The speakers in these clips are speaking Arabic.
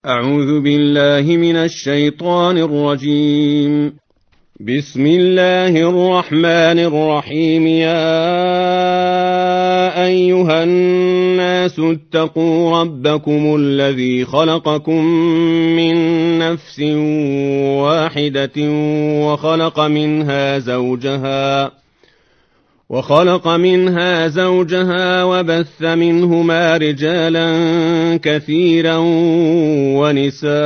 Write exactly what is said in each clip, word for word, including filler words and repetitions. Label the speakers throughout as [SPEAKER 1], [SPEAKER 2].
[SPEAKER 1] أعوذ بالله من الشيطان الرجيم. بسم الله الرحمن الرحيم. يا أيها الناس اتقوا ربكم الذي خلقكم من نفس واحدة وخلق منها زوجها وخلق منها زوجها وبث منهما رجالا كثيرا ونساء،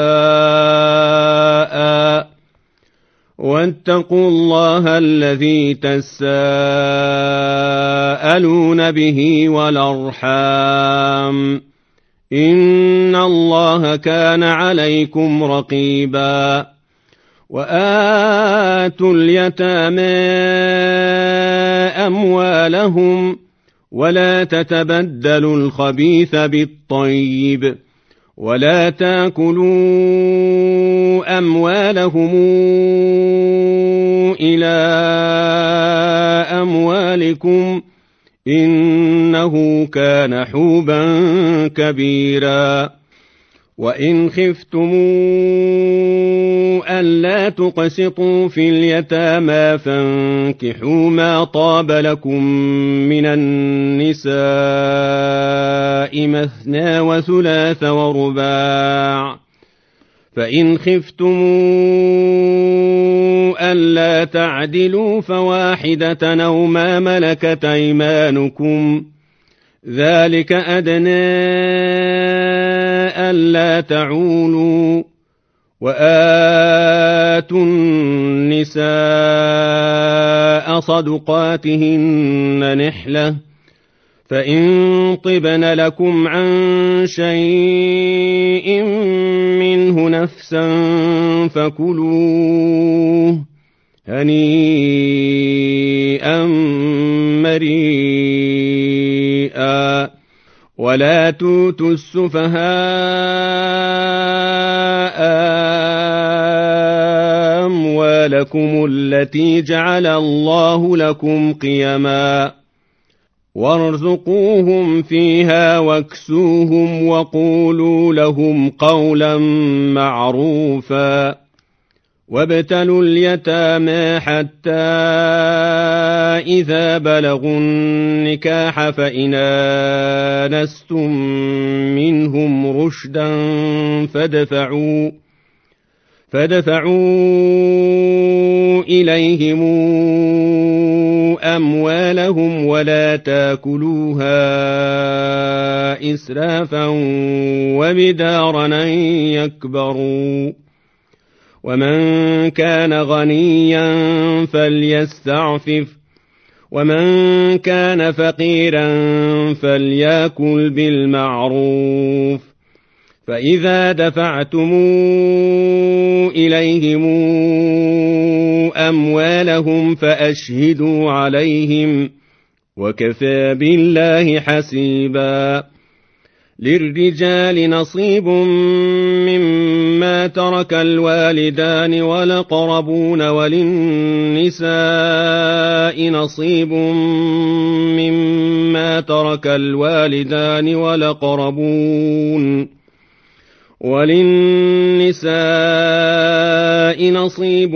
[SPEAKER 1] واتقوا الله الذي تساءلون به والأرحام، إن الله كان عليكم رقيبا. وآتوا اليتامى أموالهم ولا تتبدلوا الخبيث بالطيب، ولا تاكلوا أموالهم إلى أموالكم، إنه كان حوبا كبيرا. وإن خفتموا ألا تقسطوا في اليتامى فانكحوا ما طاب لكم من النساء مثنى وثلاث ورباع، فإن خفتموا ألا تعدلوا فواحدة أو ما ملكت أيمانكم، ذلك أدنى ألا تعولوا. وآتوا النساء صدقاتهن نحلة، فإن طبن لكم عن شيء منه نفسا فكلوه هنيئا مريئا. ولا توتوا السفهاء أموالكم التي جعل الله لكم قيما، وارزقوهم فيها واكسوهم وقولوا لهم قولا معروفا. وابتلوا اليتامى حتى إذا بلغوا النكاح فإن آنستم منهم رشدا فادفعوا فادفعوا إليهم أموالهم ولا تاكلوها إسرافا وبدارا أن يكبروا. ومن كان غنيا فليستعفف، ومن كان فقيرا فليأكل بالمعروف. فإذا دفعتم إليهم أموالهم فأشهدوا عليهم، وكفى بالله حسيبا. للرجال نصيب مما ترك الوالدان والأقربون، وللنساء نصيب مما ترك الوالدان والأقربون وللنساء نصيب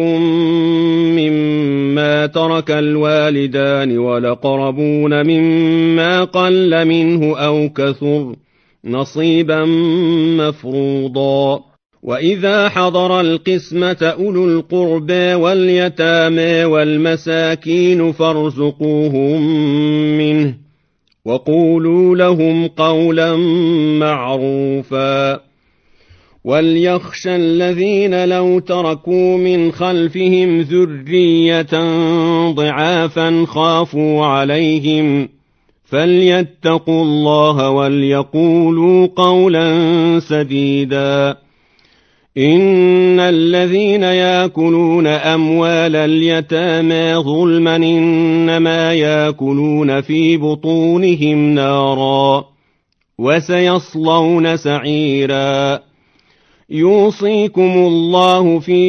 [SPEAKER 1] مما ترك الوالدان والأقربون مما قل منه أو كثر نصيبا مفروضا. وإذا حضر القسمة أولو القربى واليتامى والمساكين فارزقوهم منه وقولوا لهم قولا معروفا. وليخشى الذين لو تركوا من خلفهم ذرية ضعافا خافوا عليهم فليتقوا الله وليقولوا قولا سديدا. إن الذين يأكلون أموال اليتامى ظلما إنما يأكلون في بطونهم نارا وسيصلون سعيرا. يوصيكم الله في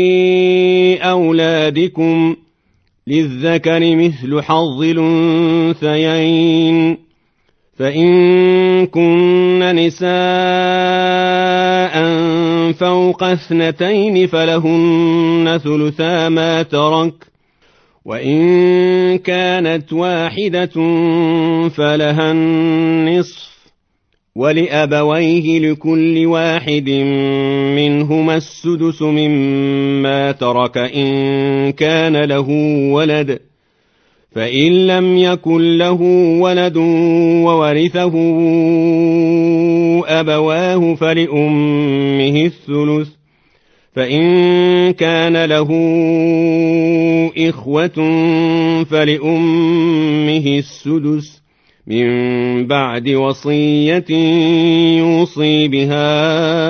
[SPEAKER 1] أولادكم للذكر مثل حظ الأنثيين، فإن كن نساء فوق اثنتين فلهن ثلثا ما ترك، وإن كانت واحدة فلها النصف، ولأبويه لكل واحد منهما السدس مما ترك إن كان له ولد، فإن لم يكن له ولد وورثه أبواه فلأمه الثلث، فإن كان له إخوة فلأمه السدس من بعد وصية يوصي بها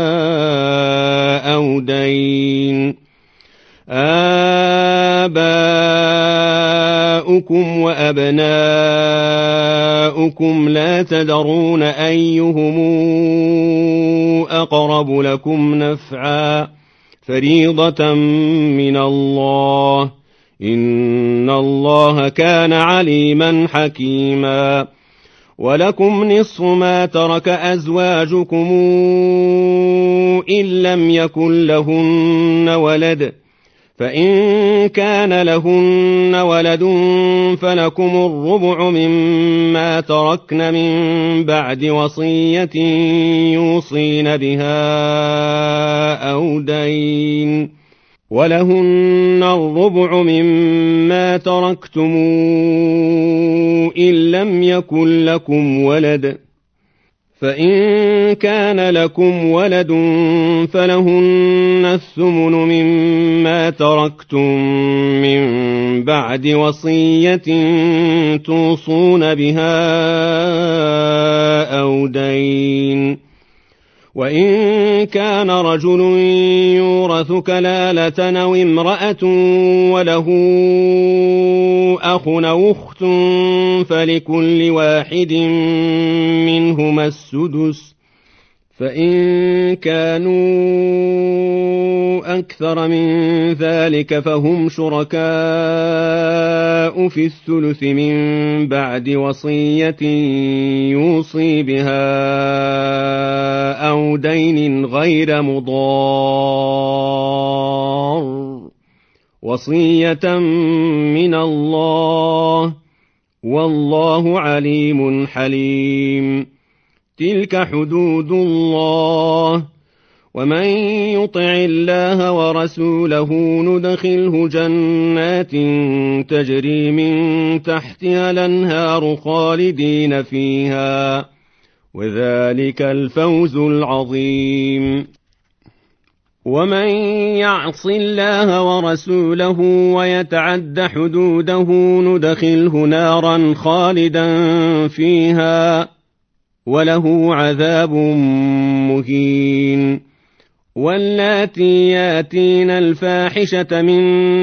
[SPEAKER 1] أو دين. آباؤكم وأبناؤكم لا تدرون أيهم أقرب لكم نفعا فريضة من الله، إن الله كان عليما حكيما. ولكم نصف ما ترك أزواجكم إن لم يكن لهن ولد، فإن كان لهن ولد فلكم الربع مما تركن من بعد وصية يوصين بها أو دين، ولهن الربع مما تركتم إن لم يكن لكم ولد، فإن كان لكم ولد فلهن الثمن مما تركتم من بعد وصية توصون بها أو دين. وإن كان رجل يورث كلالة أو امرأة وله أخ أو أخت فلكل واحد منهما السدس، فإن كانوا أكثر من ذلك فهم شركاء في الثلث من بعد وصية يوصي بها أو دين غير مضار، وصية من الله، والله عليم حليم. تلك حدود الله، ومن يطع الله ورسوله ندخله جنات تجري من تحتها الأنهار خالدين فيها، وذلك الفوز العظيم. ومن يعص الله ورسوله ويتعد حدوده ندخله نارا خالدا فيها وله عذاب مهين. واللاتي ياتين الفاحشة من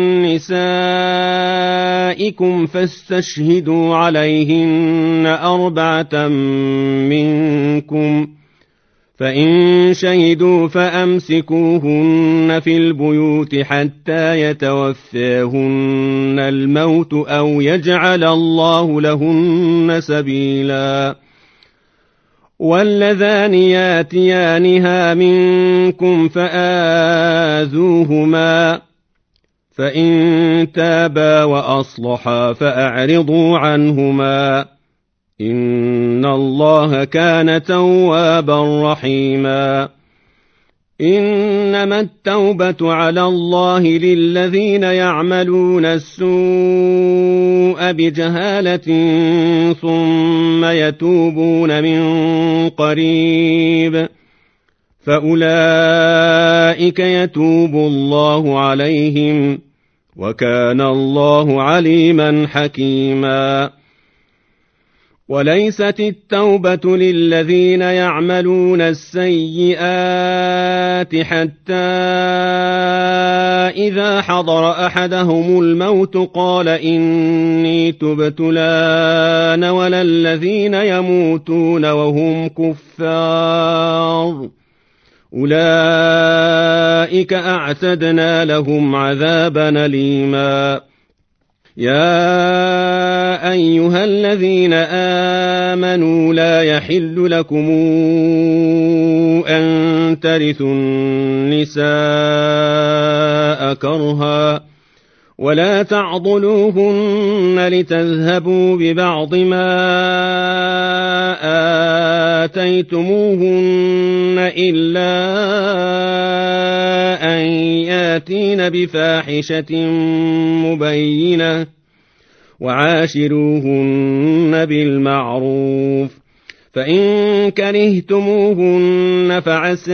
[SPEAKER 1] نسائكم فاستشهدوا عليهن أربعة منكم، فإن شهدوا فأمسكوهن في البيوت حتى يتوفاهن الموت أو يجعل الله لهن سبيلا. واللذان ياتيانها منكم فآذوهما، فإن تابا وأصلحا فأعرضوا عنهما، إن الله كان توابا رحيما. إنما التوبة على الله للذين يعملون السوء بجهالة ثم يتوبون من قريب فأولئك يتوب الله عليهم، وكان الله عليما حكيما. وليست التوبة للذين يعملون السيئات حتى إذا حضر أحدهم الموت قال إني تبت الآن، ولا الذين يموتون وهم كفار أولئك أعتدنا لهم عذابا أليما. يا أيها الذين آمنوا لا يحل لكم أن ترثوا النساء كرها ولا تعضلوهن لتذهبوا ببعض ما آتيتموهن إلا أن ياتين بفاحشة مبينة وعاشروهن بالمعروف فإن كرهتموهن فعسى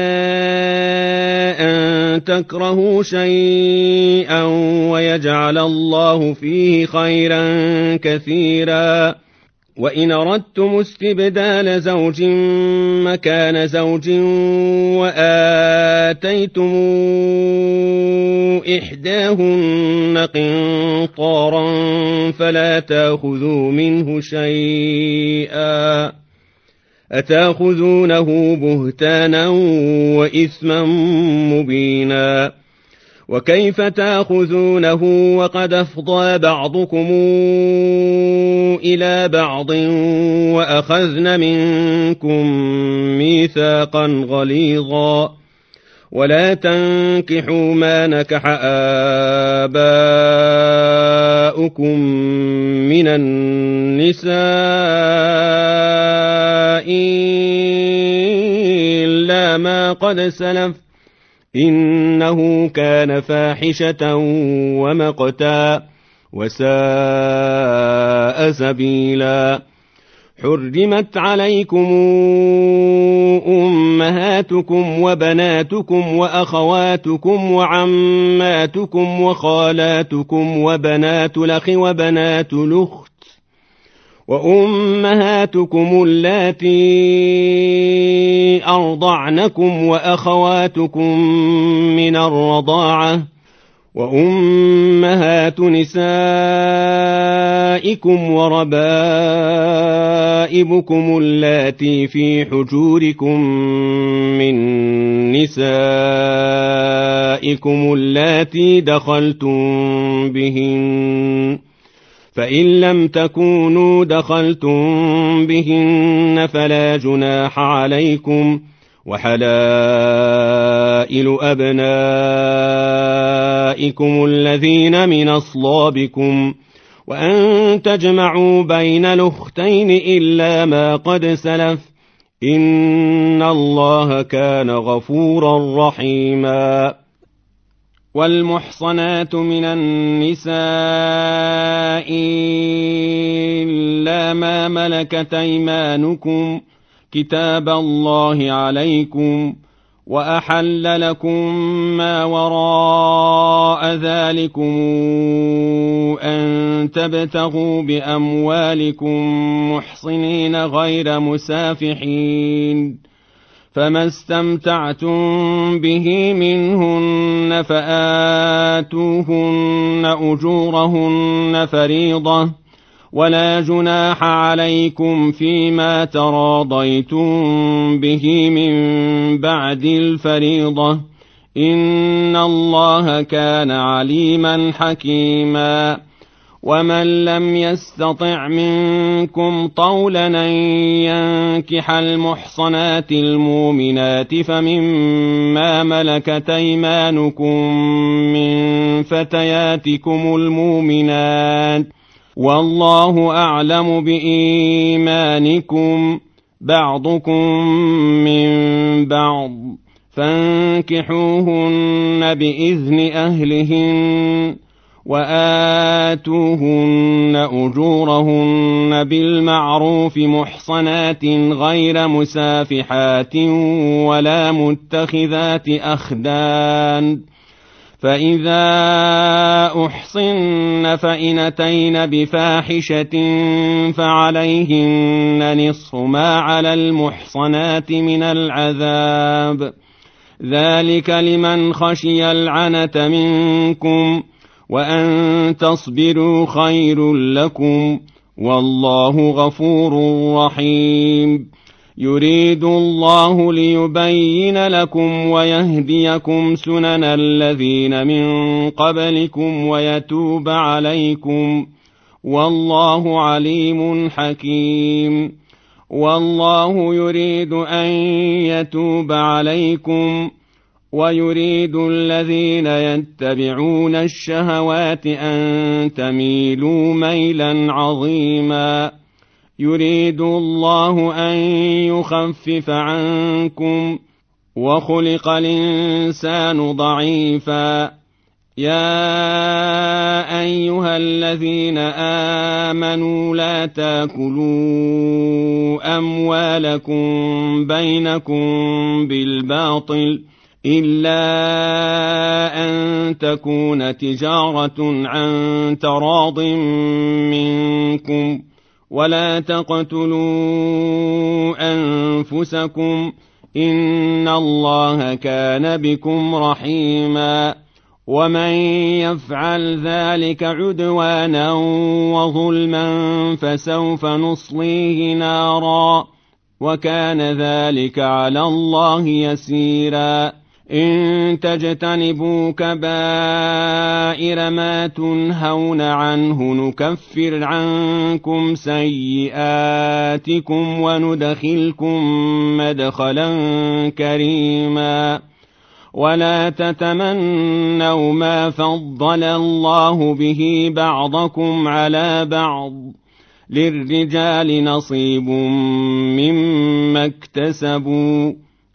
[SPEAKER 1] أن تكرهوا شيئا ويجعل الله فيه خيرا كثيرا وإن أردتم استبدال زوج مكان زوج وآتيتم إحداهن قنطارا فلا تأخذوا منه شيئا أتأخذونه بهتانا وإثما مبينا وكيف تأخذونه وقد أفضى بعضكم إلى بعض وأخذن منكم ميثاقا غليظا ولا تنكحوا ما نكح آباؤكم من النساء إلا ما قد سلف إنه كان فاحشة ومقتا وساء سبيلا حرمت عليكم أمهاتكم وبناتكم وأخواتكم وعماتكم وخالاتكم وبنات الأخ وبنات الأخت وأمهاتكم اللاتي أرضعنكم وأخواتكم من الرضاعة وأمهات نسائكم وربائبكم اللاتي في حجوركم من نسائكم اللاتي دخلتم بهن فإن لم تكونوا دخلتم بهن فلا جناح عليكم وحلائل أبنائكم الذين من أصلابكم وأن تجمعوا بين الأختين إلا ما قد سلف إن الله كان غفورا رحيما والمحصنات من النساء إلا ما ملكت أيمانكم كتاب الله عليكم وأحل لكم ما وراء ذلكم أن تبتغوا بأموالكم محصنين غير مسافحين فما استمتعتم به منهن فآتوهن أجورهن فريضة ولا جناح عليكم فيما تراضيتم به من بعد الفريضة إن الله كان عليما حكيما ومن لم يستطع منكم طولا أن ينكح المحصنات المؤمنات فمما ملكت أيمانكم من فتياتكم المؤمنات والله أعلم بإيمانكم بعضكم من بعض فانكحوهن بإذن أهلهن وآتوهن أجورهن بالمعروف محصنات غير مسافحات ولا متخذات أخدان فإذا أحصن فإن أتين بفاحشة فعليهن نصف ما على المحصنات من العذاب ذلك لمن خشي العنة منكم وأن تصبروا خير لكم والله غفور رحيم يريد الله ليبين لكم ويهديكم سنن الذين من قبلكم ويتوب عليكم والله عليم حكيم والله يريد أن يتوب عليكم ويريد الذين يتبعون الشهوات أن تميلوا ميلا عظيما. يريد الله أن يخفف عنكم وخلق الإنسان ضعيفا. يا أيها الذين آمنوا لا تاكلوا أموالكم بينكم بالباطل إلا أن تكون تجارة عن تراض منكم ولا تقتلوا أنفسكم إن الله كان بكم رحيما. ومن يفعل ذلك عدوانا وظلما فسوف نصليه نارا وكان ذلك على الله يسيرا. إن تجتنبوا كبائر ما تنهون عنه نكفر عنكم سيئاتكم وندخلكم مدخلا كريما. ولا تتمنوا ما فضل الله به بعضكم على بعض للرجال نصيب مما اكتسبوا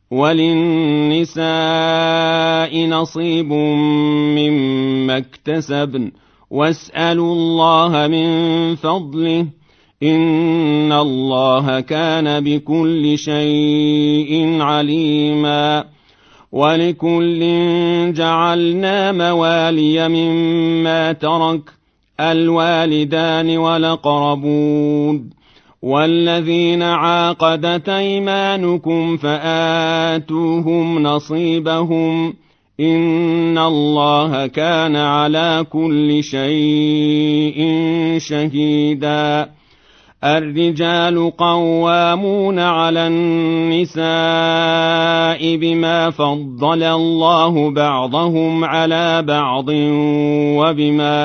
[SPEAKER 1] وللنساء نصيب مما اكتسبن واسألوا الله من فضله إن الله كان بكل شيء عليما. ولكل جعلنا موالي مما ترك الوالدان والأقربون والذين عاقدت أيمانكم فآتوهم نصيبهم إن الله كان على كل شيء شهيدا. الرجال قوامون على النساء بما فضل الله بعضهم على بعض وبما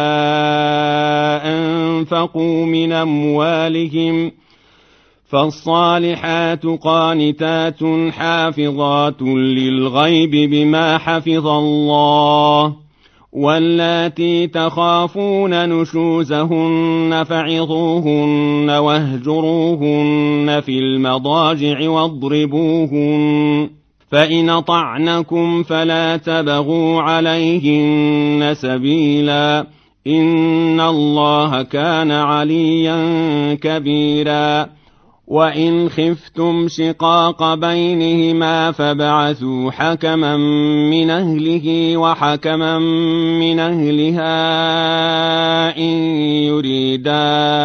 [SPEAKER 1] أنفقوا من أموالهم فالصالحات قانتات حافظات للغيب بما حفظ الله واللاتي تخافون نشوزهن فعظوهن واهجروهن في المضاجع واضربوهن فإن طعنكم فلا تبغوا عليهن سبيلا إن الله كان عليا كبيرا. وإن خفتم شقاق بينهما فابعثوا حكما من أهله وحكما من أهلها إن يريدا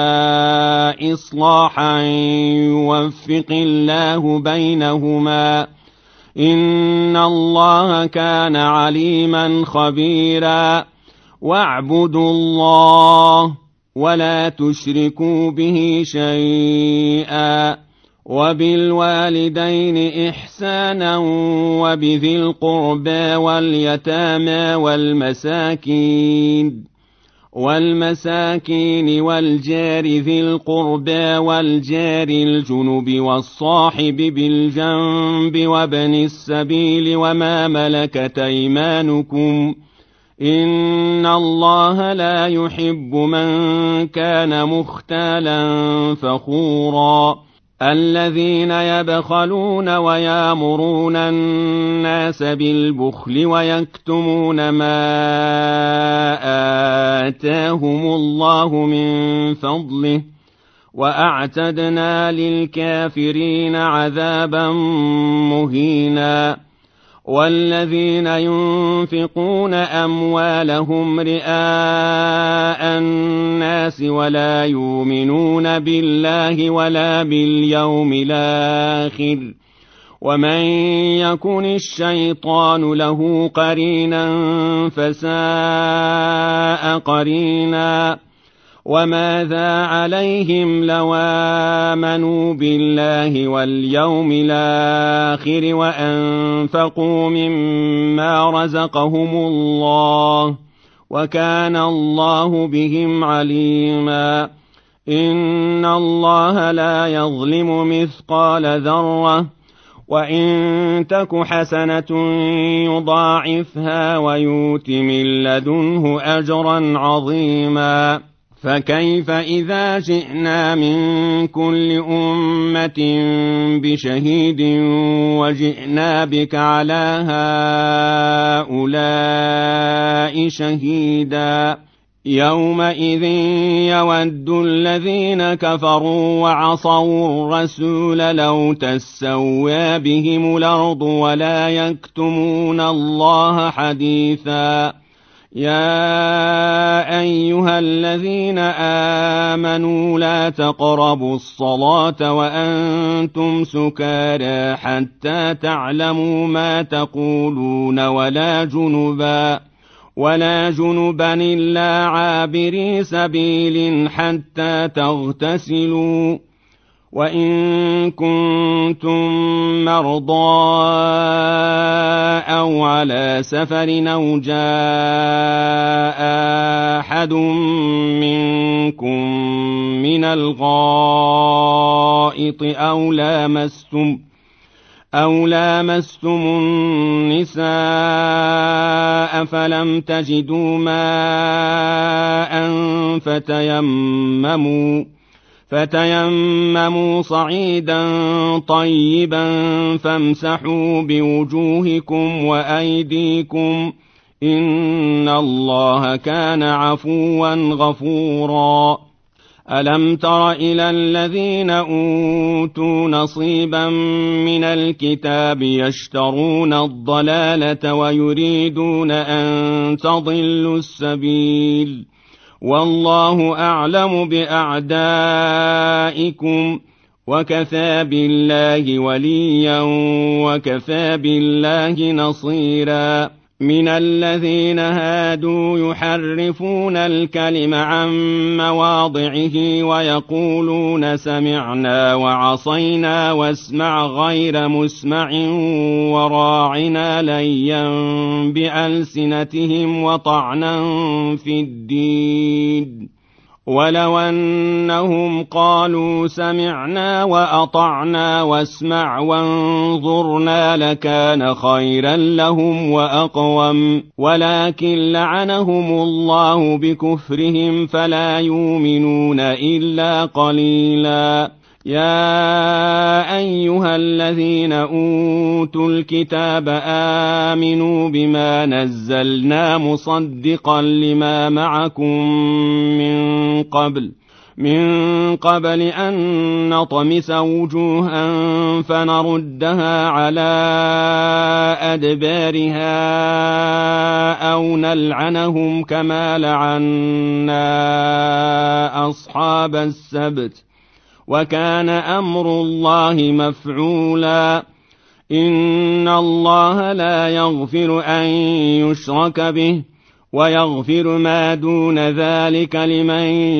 [SPEAKER 1] إصلاحا يوفق الله بينهما إن الله كان عليما خبيرا. واعبدوا الله ولا تشركوا به شيئا وبالوالدين إحسانا وبذي القربى واليتامى والمساكين والمساكين والجار ذي القربى والجار الجنب والصاحب بالجنب وابن السبيل وما ملكت أيمانكم إن الله لا يحب من كان مختالا فخورا. الذين يبخلون ويامرون الناس بالبخل ويكتمون ما آتاهم الله من فضله وأعتدنا للكافرين عذابا مهينا. والذين ينفقون أموالهم رئاء الناس ولا يؤمنون بالله ولا باليوم الآخر ومن يكن الشيطان له قرينا فساء قرينا. وماذا عليهم لو آمنوا بالله واليوم الآخر وأنفقوا مما رزقهم الله وكان الله بهم عليما. إن الله لا يظلم مثقال ذرة وإن تك حسنة يضاعفها ويؤت من لدنه أجرا عظيما فكيف إذا جئنا من كل أمة بشهيد وجئنا بك على هؤلاء شهيدا يومئذ يود الذين كفروا وعصوا الرسول لو تسوى بهم الأرض ولا يكتمون الله حديثا يا أيها الذين آمنوا لا تقربوا الصلاة وأنتم سكارى حتى تعلموا ما تقولون ولا جنبا ولا جنبا إلا عابري سبيل حتى تغتسلوا وإن كنتم مرضى أو على سفر أو جاء أحد منكم من الغائط أو لامستم أو لامستم النساء فلم تجدوا ماء فتيمموا فتيمموا صعيدا طيبا فامسحوا بوجوهكم وأيديكم إن الله كان عفوا غفورا ألم تر إلى الذين أوتوا نصيبا من الكتاب يشترون الضلالة ويريدون أن تضلوا السبيل والله أعلم بأعدائكم وكفى بالله وليا وكفى بالله نصيرا من الذين هادوا يحرفون الكلم عن مواضعه ويقولون سمعنا وعصينا واسمع غير مسمع وراعنا ليا بألسنتهم وطعنا في الدين ولو أنهم قالوا سمعنا وأطعنا واسمع وانظرنا لكان خيرا لهم وأقوم ولكن لعنهم الله بكفرهم فلا يؤمنون إلا قليلا يا أيها الذين أوتوا الكتاب آمنوا بما نزلنا مصدقا لما معكم من قبل من قبل أن نطمس وجوها فنردها على أدبارها أو نلعنهم كما لعنا أصحاب السبت وكان أمر الله مفعولا إن الله لا يغفر أن يشرك به ويغفر ما دون ذلك لمن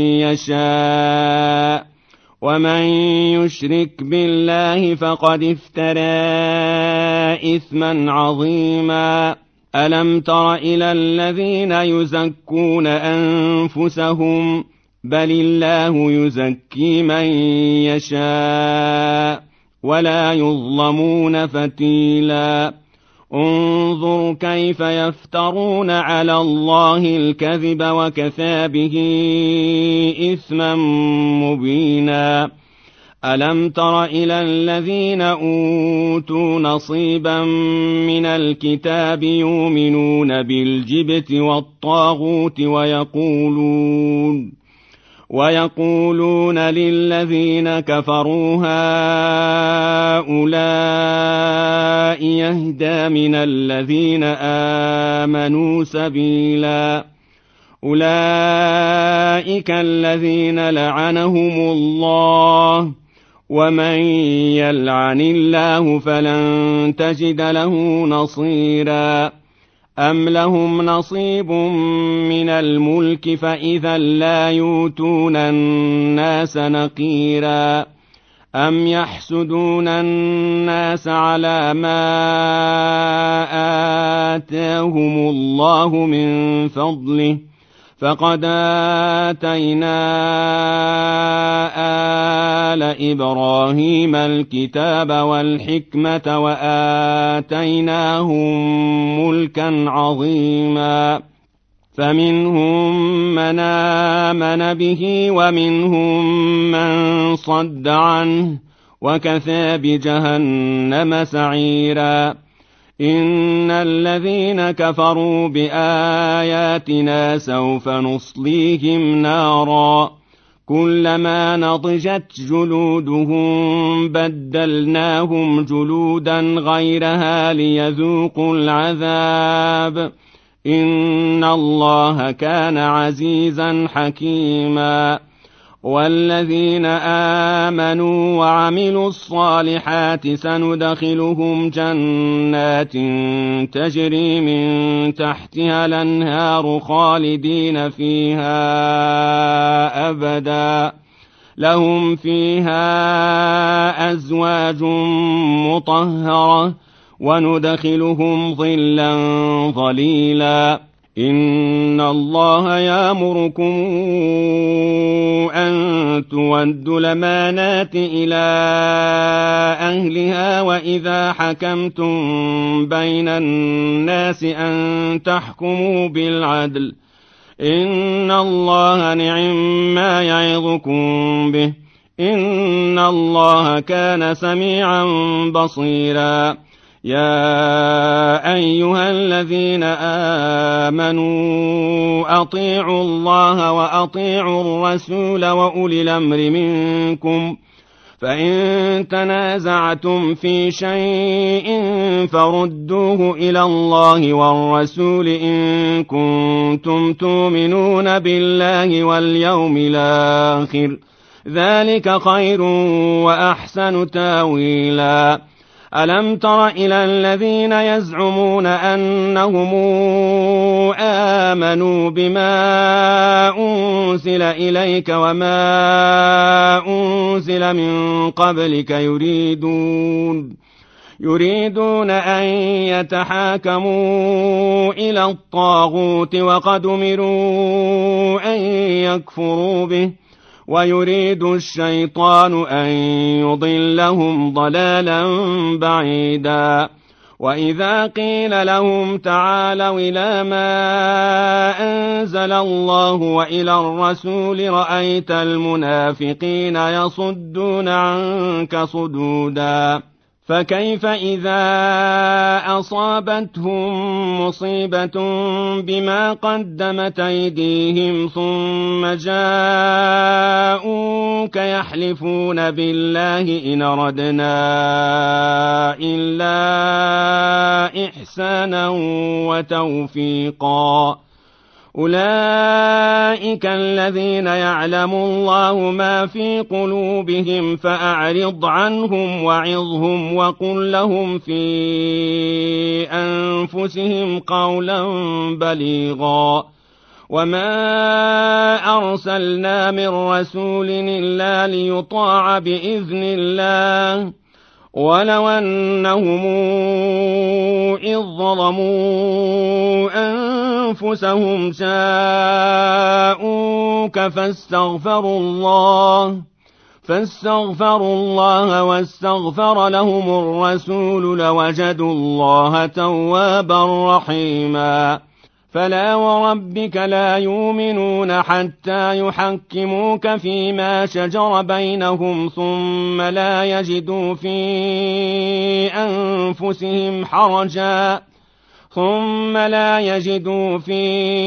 [SPEAKER 1] يشاء ومن يشرك بالله فقد افترى إثما عظيما ألم تر إلى الذين يزكون أنفسهم بل الله يزكي من يشاء ولا يظلمون فتيلا انظر كيف يفترون على الله الكذب وكفى به إثما مبينا ألم تر إلى الذين أوتوا نصيبا من الكتاب يؤمنون بالجبت والطاغوت ويقولون ويقولون للذين كفروا هؤلاء يهدى من الذين آمنوا سبيلا أولئك الذين لعنهم الله ومن يلعن الله فلن تجد له نصيرا أم لهم نصيب من الملك فإذا لا يؤتون الناس نقيرا أم يحسدون الناس على ما آتاهم الله من فضله فقد آتينا آل إبراهيم الكتاب والحكمة وآتيناهم ملكا عظيما فمنهم من آمن به ومنهم من صد عنه وكفى بجهنم سعيرا إن الذين كفروا بآياتنا سوف نصليهم نارا كلما نضجت جلودهم بدلناهم جلودا غيرها ليذوقوا العذاب إن الله كان عزيزا حكيما والذين آمنوا وعملوا الصالحات سندخلهم جنات تجري من تحتها الأنهار خالدين فيها أبدا لهم فيها أزواج مطهرة وندخلهم ظلا ظليلا إن الله يأمركم أن تودوا الأمانات إلى أهلها وإذا حكمتم بين الناس أن تحكموا بالعدل إن الله نعم ما يعظكم به إن الله كان سميعا بصيرا يا أيها الذين آمنوا أطيعوا الله وأطيعوا الرسول وأولي الأمر منكم فإن تنازعتم في شيء فردوه إلى الله والرسول إن كنتم تؤمنون بالله واليوم الآخر ذلك خير وأحسن تاويلا ألم تر إلى الذين يزعمون أنهم آمنوا بما أنزل إليك وما أنزل من قبلك يريدون يريدون أن يتحاكموا إلى الطاغوت وقد أمروا أن يكفروا به ويريد الشيطان أن يضلهم ضلالا بعيدا وإذا قيل لهم تعالوا إلى ما أنزل الله وإلى الرسول رأيت المنافقين يصدون عنك صدودا فكيف إذا أصابتهم مصيبة بما قدمت أيديهم ثم جاءوك يحلفون بالله إن أردنا إلا إحسانا وتوفيقا أولئك الذين يعلم الله ما في قلوبهم فأعرض عنهم وعظهم وقل لهم في أنفسهم قولا بليغا وما أرسلنا من رسول إلا ليطاع بإذن الله ولو أنهم إذ ظلموا أنفسهم جاءوك فاستغفروا الله فاستغفروا الله واستغفر لهم الرسول لوجدوا الله توابا رحيما فلا وربك لا يؤمنون حتى يحكموك فيما شجر بينهم ثم لا يجدوا في أنفسهم حرجا ثم لا يجدوا في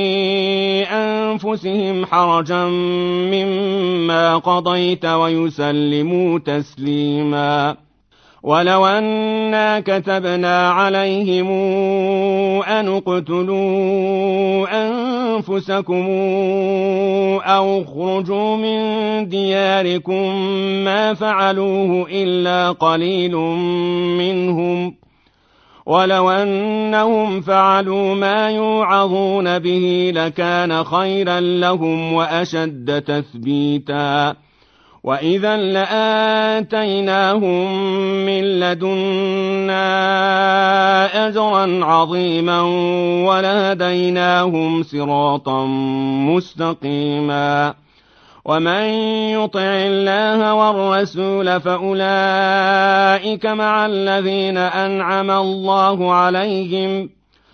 [SPEAKER 1] أنفسهم حرجا مما قضيت ويسلموا تسليما ولو أنا كتبنا عليهم أن اقتلوا أنفسكم أو اخرجوا من دياركم ما فعلوه إلا قليل منهم ولو أنهم فعلوا ما يوعظون به لكان خيرا لهم وأشد تثبيتا وإذا لآتيناهم من لدنا أجرا عظيما ولهديناهم صراطا مستقيما. ومن يطع الله والرسول فأولئك مع الذين أنعم الله عليهم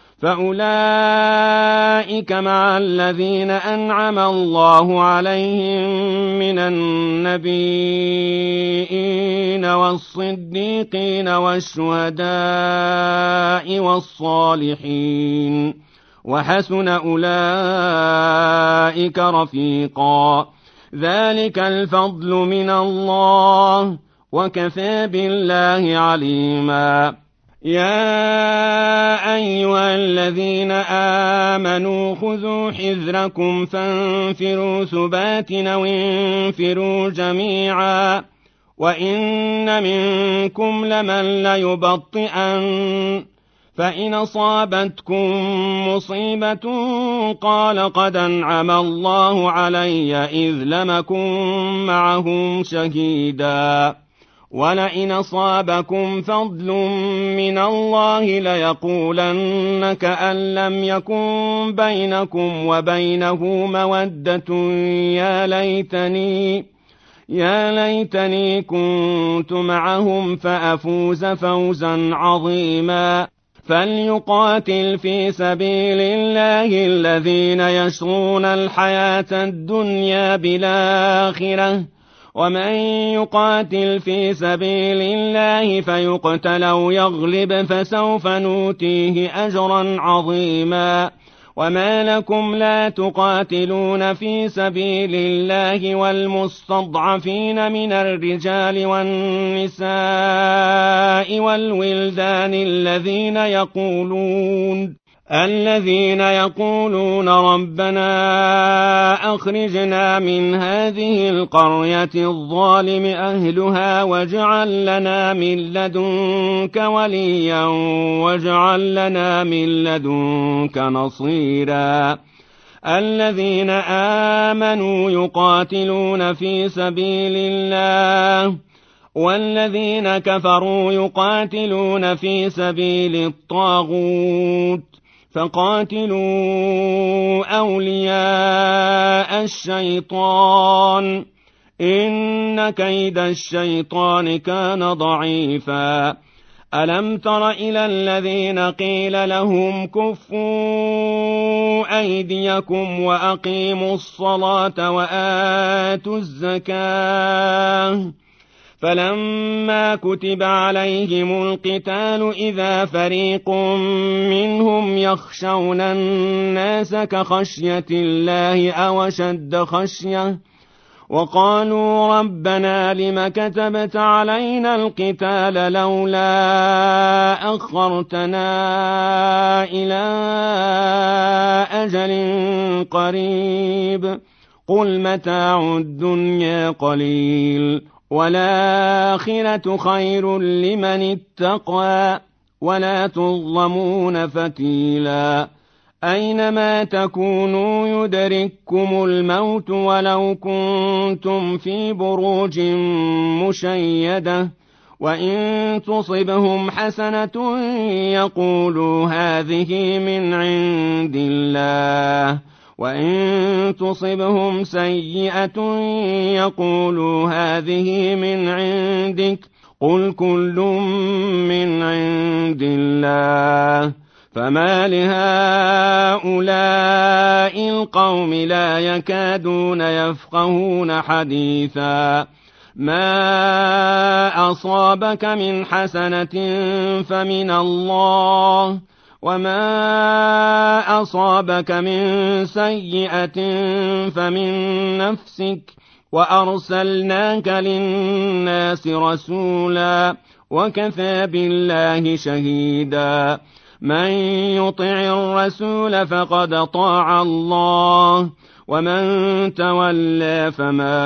[SPEAKER 1] فأولئك مع الذين أنعم الله عليهم من النبيين والصديقين والشهداء والصالحين وحسن أولئك رفيقا. ذلك الفضل من الله وكفى بالله عليما. يا أيها الذين آمنوا خذوا حذركم فانفروا ثبات أو انفروا جميعا وإن منكم لمن ليبطئن فإن أصابتكم مصيبة قال قد أنعم الله علي إذ لم أكن معهم شهيدا ولئن أصابكم فضل من الله ليقولن كأن لم يكن بينكم وبينه مودة يا ليتني يا ليتني كنت معهم فأفوز فوزا عظيما. فليقاتل في سبيل الله الذين يشرون الحياة الدنيا بالآخرة ومن يقاتل في سبيل الله فيقتل أو يغلب فسوف نؤتيه أجرا عظيما. وما لكم لا تقاتلون في سبيل الله والمستضعفين من الرجال والنساء والولدان الذين يقولون الذين يقولون ربنا أخرجنا من هذه القرية الظالم أهلها واجعل لنا من لدنك وليا واجعل لنا من لدنك نصيرا. الذين آمنوا يقاتلون في سبيل الله والذين كفروا يقاتلون في سبيل الطاغوت فقاتلوا أولياء الشيطان إن كيد الشيطان كان ضعيفا. ألم تر إلى الذين قيل لهم كفوا أيديكم وأقيموا الصلاة وآتوا الزكاة فلما كتب عليهم القتال إذا فريق منهم يخشون الناس كخشية الله أو أشد خشية وقالوا ربنا لم كتبت علينا القتال لولا أخرتنا إلى أجل قريب قل متاع الدنيا قليل والآخرة خير لمن اتقى ولا تظلمون فتيلا. أينما تكونوا يدرككم الموت ولو كنتم في بروج مشيدة وإن تصبهم حسنة يقولوا هذه من عند الله وإن تصبهم سيئة يقولوا هذه من عندك قل كل من عند الله فما لهؤلاء القوم لا يكادون يفقهون حديثا. ما أصابك من حسنة فمن الله وما أصابك من سيئة فمن نفسك وأرسلناك للناس رسولا وكفى بالله شهيدا. من يطع الرسول فقد أطاع الله ومن تولى فما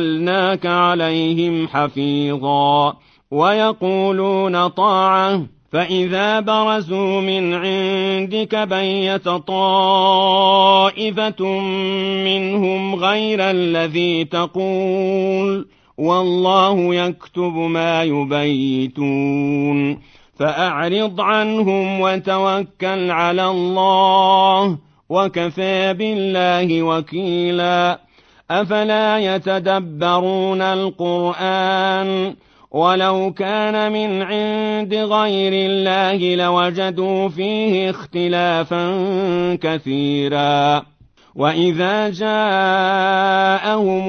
[SPEAKER 1] أرسلناك عليهم حفيظا. ويقولون طاعة فإذا برزوا من عندك بيت طائفة منهم غير الذي تقول والله يكتب ما يبيتون فأعرض عنهم وتوكل على الله وكفى بالله وكيلا. أفلا يتدبرون القرآن ولو كان من عند غير الله لوجدوا فيه اختلافا كثيرا. وإذا جاءهم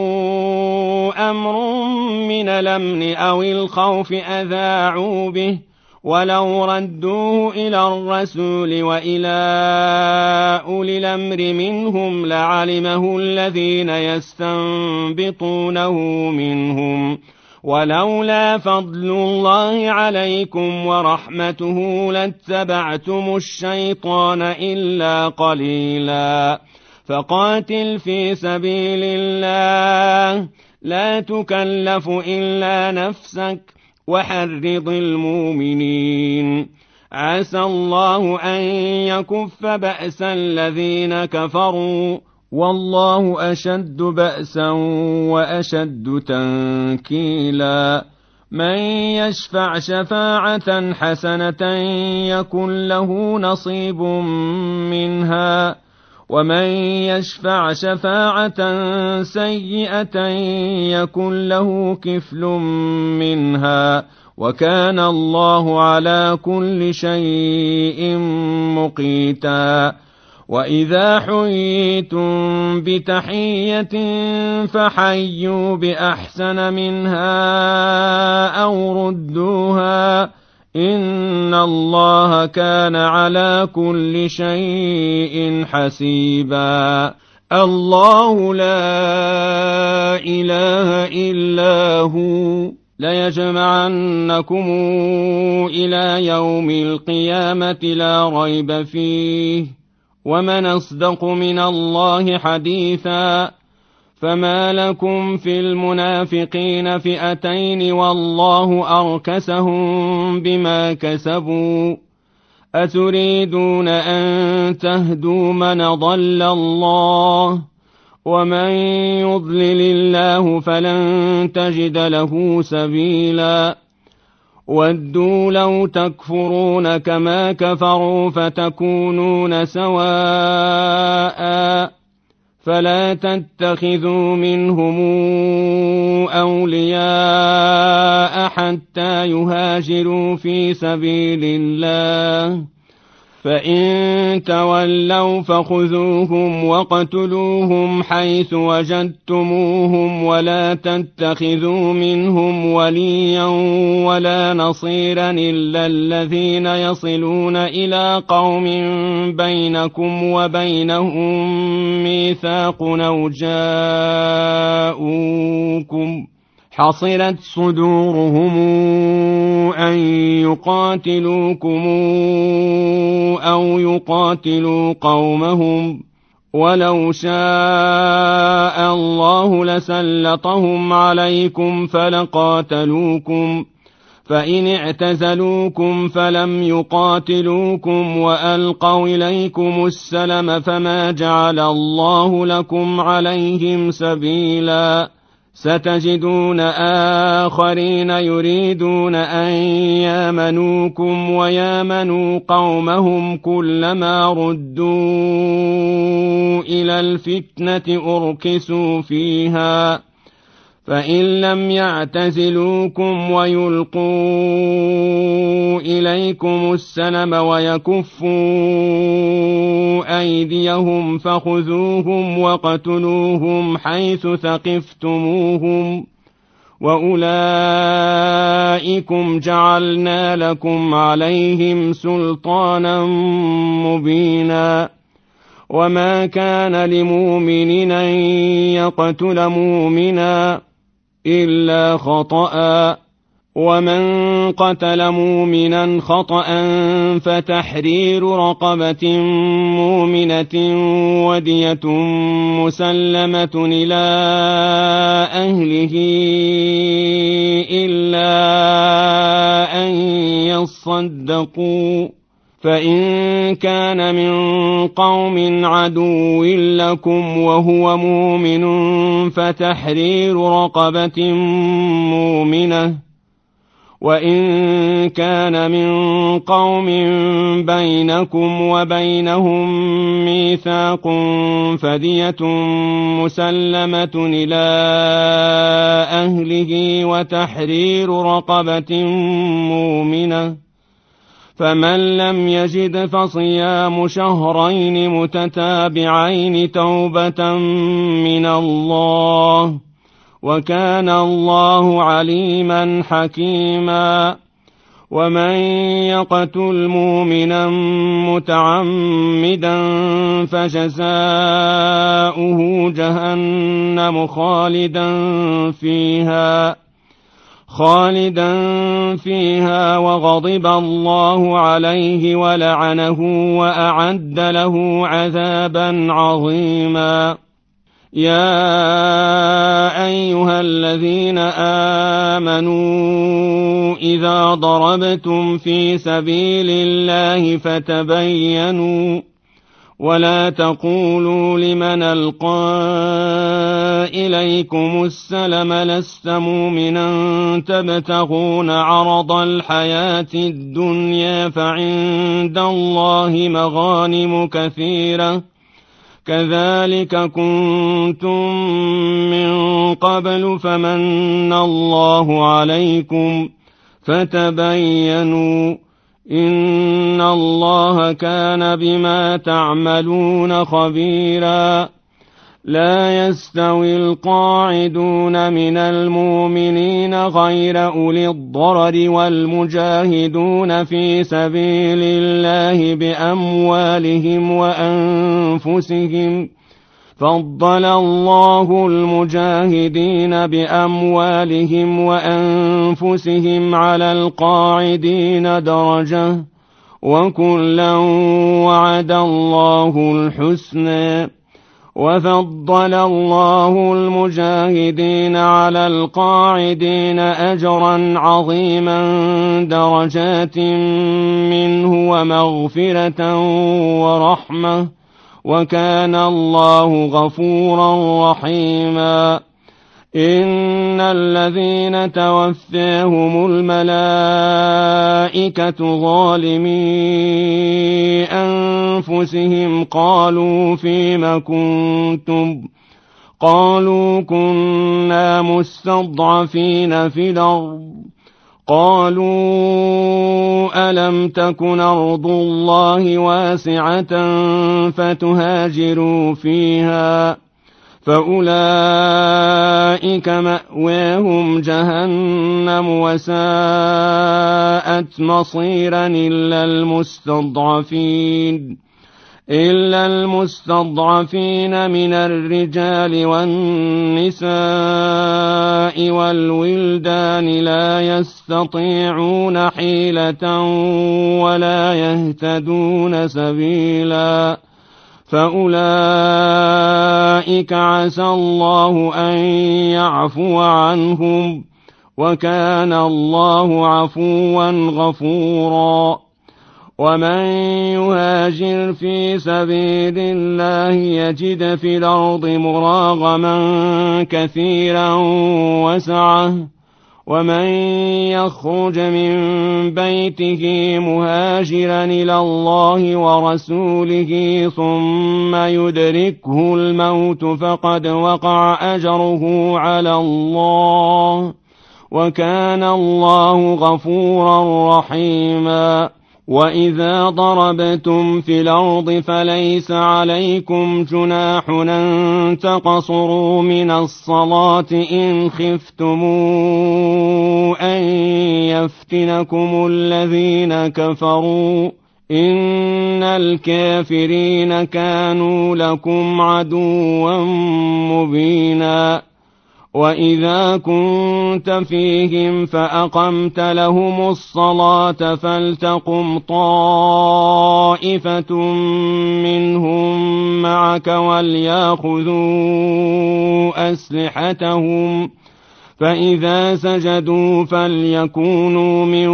[SPEAKER 1] أمر من الأمن أو الخوف أذاعوا به ولو ردوه إلى الرسول وإلى أولي الأمر منهم لعلمه الذين يستنبطونه منهم ولولا فضل الله عليكم ورحمته لاتبعتم الشيطان إلا قليلا. فقاتل في سبيل الله لا تكلف إلا نفسك وحرض المؤمنين عسى الله أن يكف بأس الذين كفروا والله أشد بأسا وأشد تنكيلا. من يشفع شفاعة حسنة يكن له نصيب منها ومن يشفع شفاعة سيئة يكن له كفل منها وكان الله على كل شيء مقيتا. وإذا حييتم بتحية فحيوا بأحسن منها أو ردوها إن الله كان على كل شيء حسيبا. الله لا إله إلا هو ليجمعنكم إلى يوم القيامة لا ريب فيه ومن أصدق من الله حديثا. فما لكم في المنافقين فئتين والله أركسهم بما كسبوا أتريدون أن تهدوا من ضل الله ومن يضلل الله فلن تجد له سبيلا. ودوا لو تكفرون كما كفروا فتكونون سواء فلا تتخذوا منهم أولياء حتى يهاجروا في سبيل الله فإن تولوا فخذوهم وقتلوهم حيث وجدتموهم ولا تتخذوا منهم وليا ولا نصيرا إلا الذين يصلون إلى قوم بينكم وبينهم ميثاق أو جاءوكم حصرت صدورهم أن يقاتلوكم أو يقاتلوا قومهم ولو شاء الله لسلطهم عليكم فلقاتلوكم فإن اعتزلوكم فلم يقاتلوكم وألقوا إليكم السلم فما جعل الله لكم عليهم سبيلا. ستجدون آخرين يريدون أن يامنوكم ويامنوا قومهم كلما ردوا إلى الفتنة أركسوا فيها فإن لم يعتزلوكم ويلقوا إليكم السلم ويكفوا أيديهم فخذوهم وقتلوهم حيث ثقفتموهم وأولئكم جعلنا لكم عليهم سلطانا مبينا. وما كان لمؤمن أن يقتل مؤمنا إلا خطأ ومن قتل مؤمنا خطأ فتحرير رقبة مؤمنة ودية مسلمة إلى أهله إلا أن يصدقوا، فإن كان من قوم عدو لكم وهو مؤمن فتحرير رقبة مؤمنة، وإن كان من قوم بينكم وبينهم ميثاق فدية مسلمة إلى أهله وتحرير رقبة مؤمنة، فمن لم يجد فصيام شهرين متتابعين توبة من الله، وكان الله عليما حكيما. ومن يقتل مؤمنا متعمدا فجزاؤه جهنم خالدا فيها خالدا فيها وغضب الله عليه ولعنه وأعد له عذابا عظيما. يا أيها الذين آمنوا إذا ضربتم في سبيل الله فتبينوا ولا تقولوا لمن ألقى إليكم السلم لست مؤمنا تبتغون عرض الحياة الدنيا فعند الله مغانم كثيرة كذلك كنتم من قبل فمن الله عليكم فتبينوا إن الله كان بما تعملون خبيرا. لا يستوي القاعدون من المؤمنين غير أولي الضرر والمجاهدون في سبيل الله بأموالهم وأنفسهم، فضل الله المجاهدين بأموالهم وأنفسهم على القاعدين درجة، وكلا وعد الله الحسنى، وفضل الله المجاهدين على القاعدين أجرا عظيما درجات منه ومغفرة ورحمة، وكان الله غفورا رحيما. إن الذين توفاهم الملائكة ظالمي أنفسهم قالوا فيم كنتم قالوا كنا مستضعفين في الأرض قالوا ألم تكن أرض الله واسعة فتهاجروا فيها فأولئك مأواهم جهنم وساءت مصيرا إلا المستضعفين إلا المستضعفين من الرجال والنساء والولدان لا يستطيعون حيلة ولا يهتدون سبيلا فأولئك عسى الله أن يعفو عنهم وكان الله عفوا غفورا. ومن يهاجر في سبيل الله يجد في الأرض مراغما كثيرا وسعة، ومن يخرج من بيته مهاجرا إلى الله ورسوله ثم يدركه الموت فقد وقع أجره على الله وكان الله غفورا رحيما. وإذا ضربتم في الأرض فليس عليكم جناح أن تقصروا من الصلاة إن خفتم أن يفتنكم الذين كفروا إن الكافرين كانوا لكم عدوا مبينا. وإذا كنت فيهم فأقمت لهم الصلاة فلتقم طائفة منهم معك وليأخذوا أسلحتهم فإذا سجدوا فليكونوا من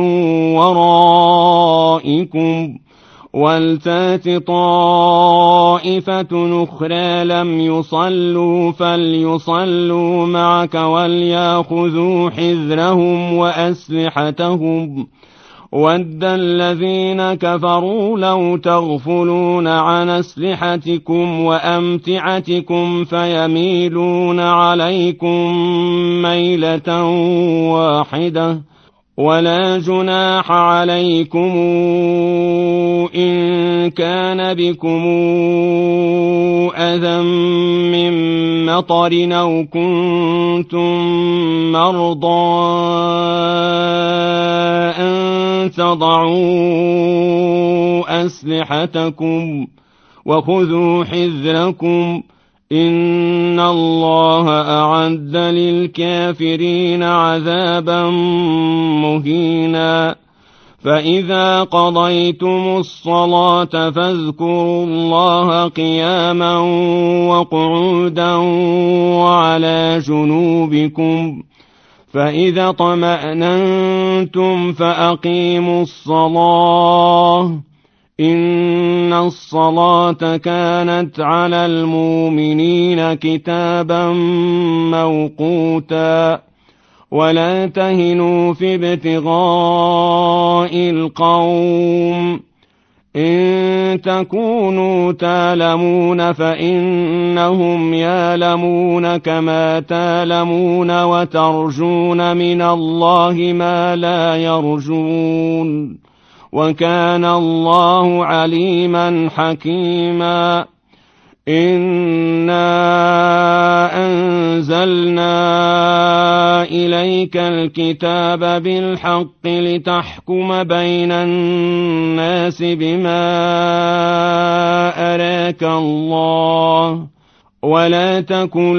[SPEAKER 1] ورائكم ولتات طائفة أخرى لم يصلوا فليصلوا معك وليأخذوا حذرهم وأسلحتهم ود الذين كفروا لو تغفلون عن أسلحتكم وأمتعتكم فيميلون عليكم ميلة واحدة ولا جناح عليكم إن كان بكم أذى من مطر أو كنتم مرضى أن تضعوا أسلحتكم وخذوا حذركم إن الله أعد للكافرين عذابا مهينا فإذا قضيتم الصلاة فاذكروا الله قياما وقعودا وعلى جنوبكم فإذا اطمأننتم فأقيموا الصلاة إن الصلاة كانت على المؤمنين كتابا موقوتا ولا تهنوا في ابتغاء القوم إن تكونوا تعلمون فإنهم يعلمون كما تعلمون وترجون من الله ما لا يرجون وكان الله عليما حكيما إنا أنزلنا إليك الكتاب بالحق لتحكم بين الناس بما أراك الله ولا تكن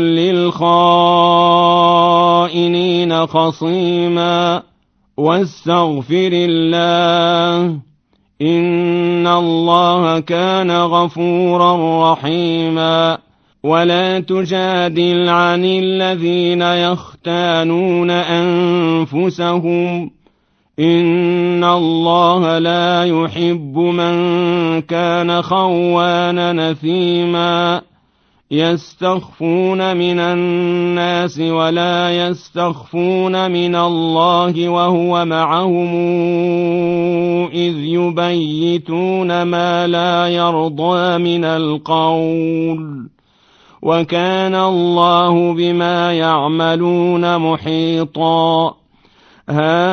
[SPEAKER 1] للخائنين خصيما واستغفر الله إن الله كان غفورا رحيما ولا تجادل عن الذين يختانون أنفسهم إن الله لا يحب من كان خوانا نثيما يستخفون من الناس ولا يستخفون من الله وهو معهم إذ يبيتون ما لا يرضى من القول وكان الله بما يعملون محيطا ها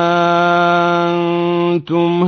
[SPEAKER 1] أنتم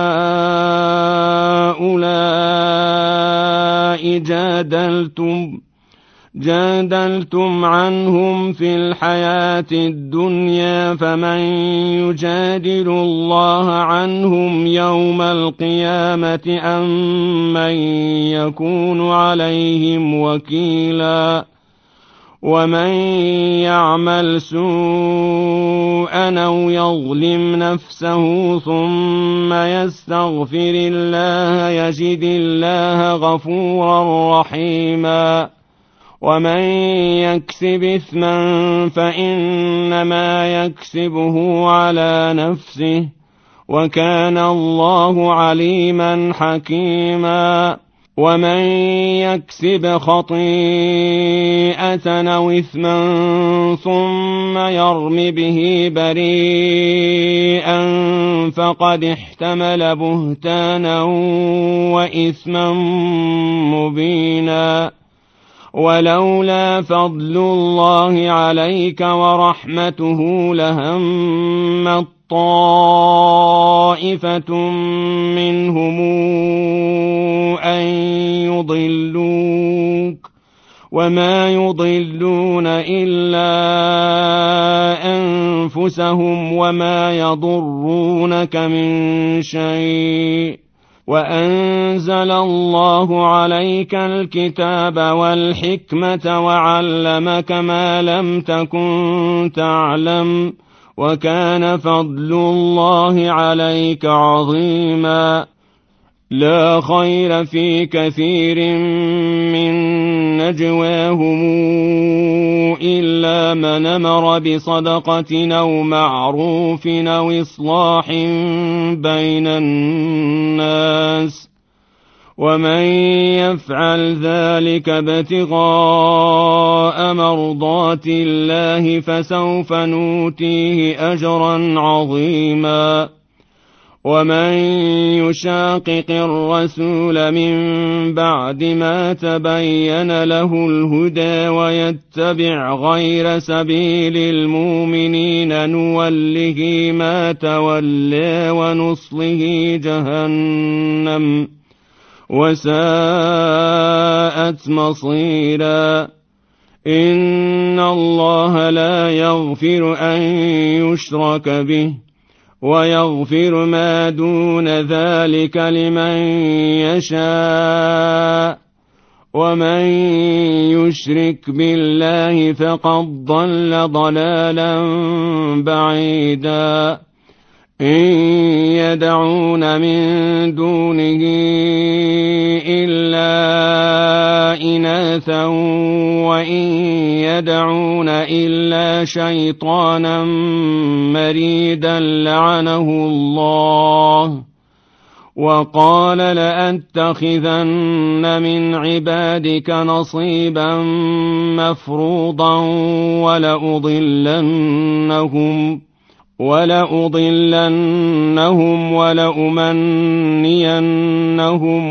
[SPEAKER 1] هؤلاء جادلتم جادلتم عنهم في الحياة الدنيا فمن يجادل الله عنهم يوم القيامة أم من يكون عليهم وكيلا ومن يعمل سوءا أو يظلم نفسه ثم يستغفر الله يجد الله غفورا رحيما ومن يكسب إثما فإنما يكسبه على نفسه وكان الله عليما حكيما ومن يكسب خطيئة أو إثما ثم يرم به بريئا فقد احتمل بهتانا وإثما مبينا ولولا فضل الله عليك ورحمته لهمت طائفة منهم أن يضلوك وما يضلون إلا أنفسهم وما يضرونك من شيء وأنزل الله عليك الكتاب والحكمة وعلمك ما لم تكن تعلم وكان فضل الله عليك عظيما. لا خير في كثير من نجواهم إلا من أمر بصدقة أو معروف أو إصلاح بين الناس ومن يفعل ذلك ابتغاء مرضات الله فسوف نؤتيه أجرا عظيما. ومن يشاقق الرسول من بعد ما تبين له الهدى ويتبع غير سبيل المؤمنين نوله ما تولى ونصله جهنم وساءت مصيرا. إن الله لا يغفر أن يشرك به ويغفر ما دون ذلك لمن يشاء ومن يشرك بالله فقد ضل ضلالا بعيدا. إن يدعون من دونه إلا إناثا وإن يدعون إلا شيطانا مريدا لعنه الله وقال لأتخذن من عبادك نصيبا مفروضا ولأضلنهم ولأضلنهم ولأمنينهم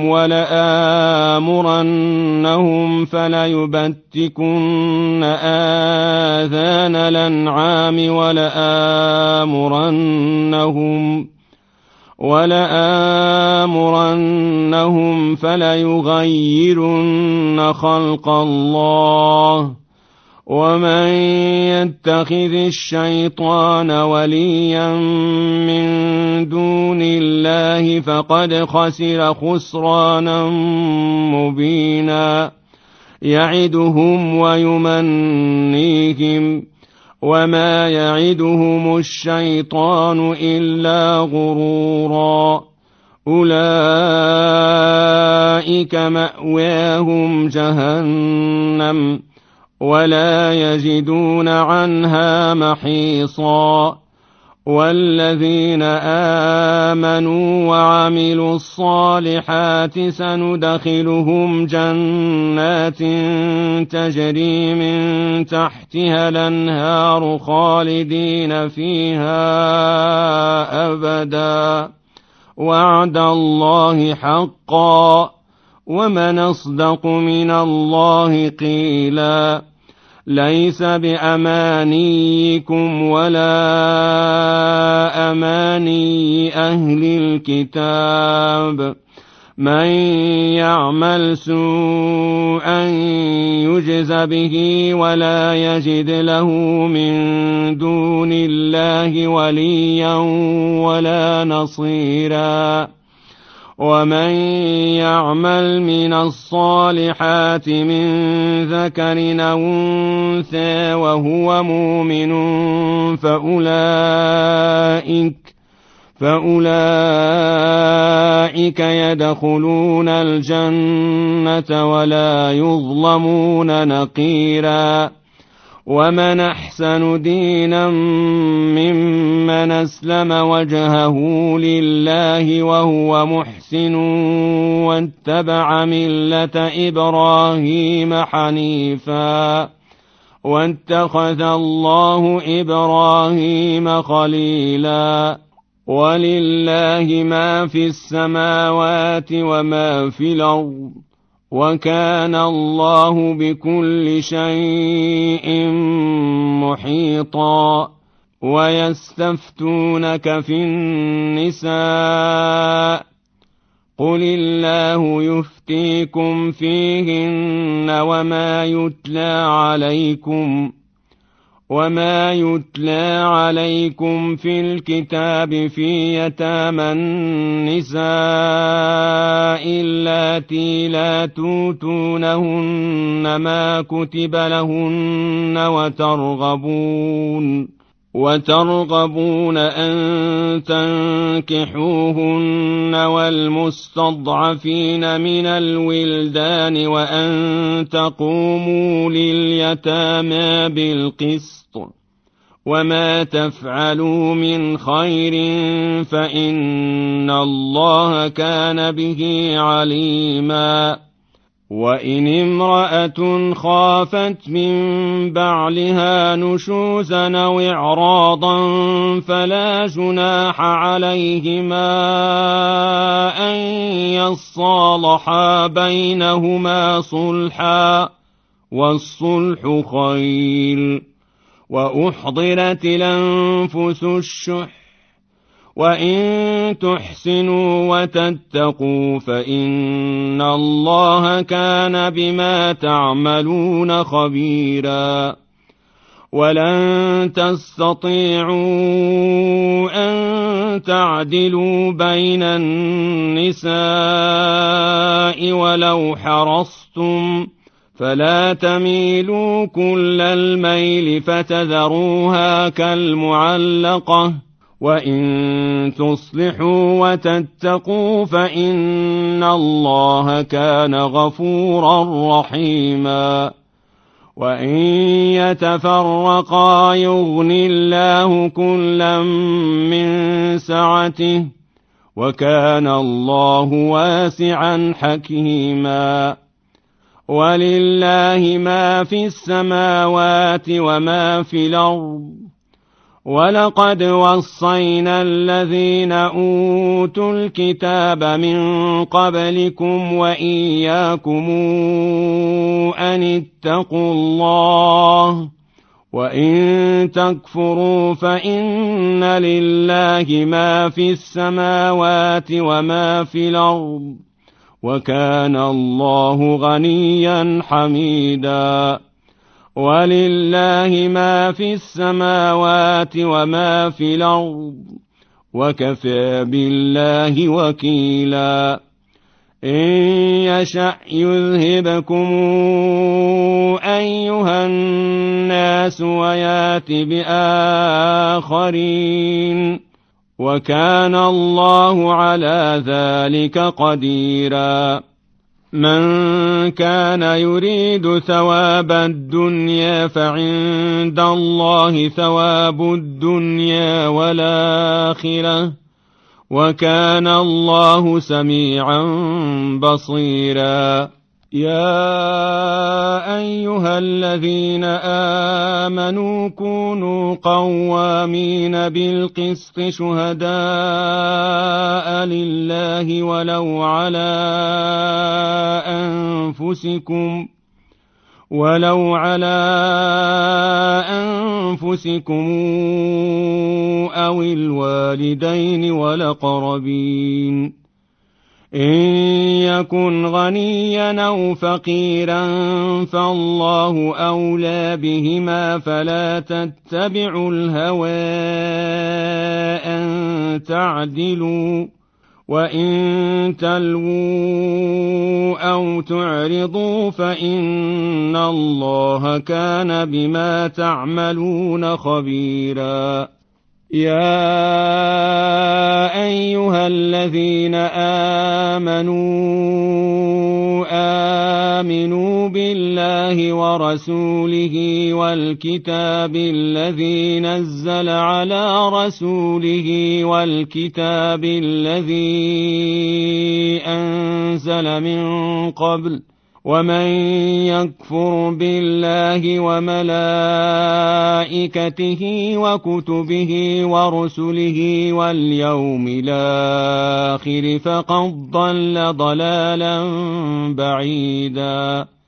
[SPEAKER 1] ولآمرنهم فليبتكن آذان الأنعام ولآمرنهم ولآمرنهم فليغيرن خلق الله. ومن يتخذ الشيطان وليا من دون الله فقد خسر خسرانا مبينا. يعدهم ويمنيهم وما يعدهم الشيطان إلا غرورا. أولئك مأواهم جهنم ولا يجدون عنها محيصا. والذين آمنوا وعملوا الصالحات سندخلهم جنات تجري من تحتها الأنهار خالدين فيها أبدا وعد الله حقا ومن أصدق من الله قيلا. ليس بأمانيكم ولا أماني أهل الكتاب. من يعمل سوءا يجز به ولا يجد له من دون الله وليا ولا نصيرا. ومن يعمل من الصالحات من ذكر أو أنثى وهو مؤمن فأولئك فأولئك يدخلون الجنة ولا يظلمون نقيرا. ومن أحسن دينا ممن أسلم وجهه لله وهو محسن واتبع ملة إبراهيم حنيفا واتخذ الله إبراهيم خليلا. ولله ما في السماوات وما في الأرض وكان الله بكل شيء محيطا. ويستفتونك في النساء قل الله يفتيكم فيهن وما يتلى عليكم وما يتلى عليكم في الكتاب في يتامى النساء اللاتي لا توتونهن ما كتب لهن وترغبون وترغبون أن تنكحوهن والمستضعفين من الولدان وأن تقوموا لليتامى بالقسط وما تفعلوا من خير فإن الله كان به عليما وإن امرأة خافت من بعلها نشوزا أو إعراضا فلا جناح عليهما أن يصالحا بينهما صلحا والصلح خير وأحضرت الأنفس الشح وإن تحسنوا وتتقوا فإن الله كان بما تعملون خبيرا ولن تستطيعوا أن تعدلوا بين النساء ولو حرصتم فلا تميلوا كل الميل فتذروها كالمعلقة وإن تصلحوا وتتقوا فإن الله كان غفورا رحيما وإن يتفرقا يغن الله كلا من سعته وكان الله واسعا حكيما ولله ما في السماوات وما في الأرض ولقد وصينا الذين أوتوا الكتاب من قبلكم وإياكم أن اتقوا الله وإن تكفروا فإن لله ما في السماوات وما في الأرض وكان الله غنيا حميدا ولله ما في السماوات وما في الأرض وكفى بالله وكيلا إن يشأ يذهبكم أيها الناس ويات بآخرين وكان الله على ذلك قديرا من كان يريد ثواب الدنيا فعند الله ثواب الدنيا والآخرة وكان الله سميعا بصيرا يا أيها الذين آمنوا كونوا قوامين بالقسط شهداء لله ولو على أنفسكم ولو على أنفسكم أو الوالدين والأقربين إن يكن غنيا أو فقيرا فالله أولى بهما فلا تتبعوا الهوى أن تعدلوا وإن تلووا أو تعرضوا فإن الله كان بما تعملون خبيرا يا أيها الذين آمنوا آمنوا بالله ورسوله والكتاب الذي نزل على رسوله والكتاب الذي أنزل من قبل ومن يكفر بالله وملائكته وكتبه ورسله واليوم الآخر فقد ضل ضلالا بعيدا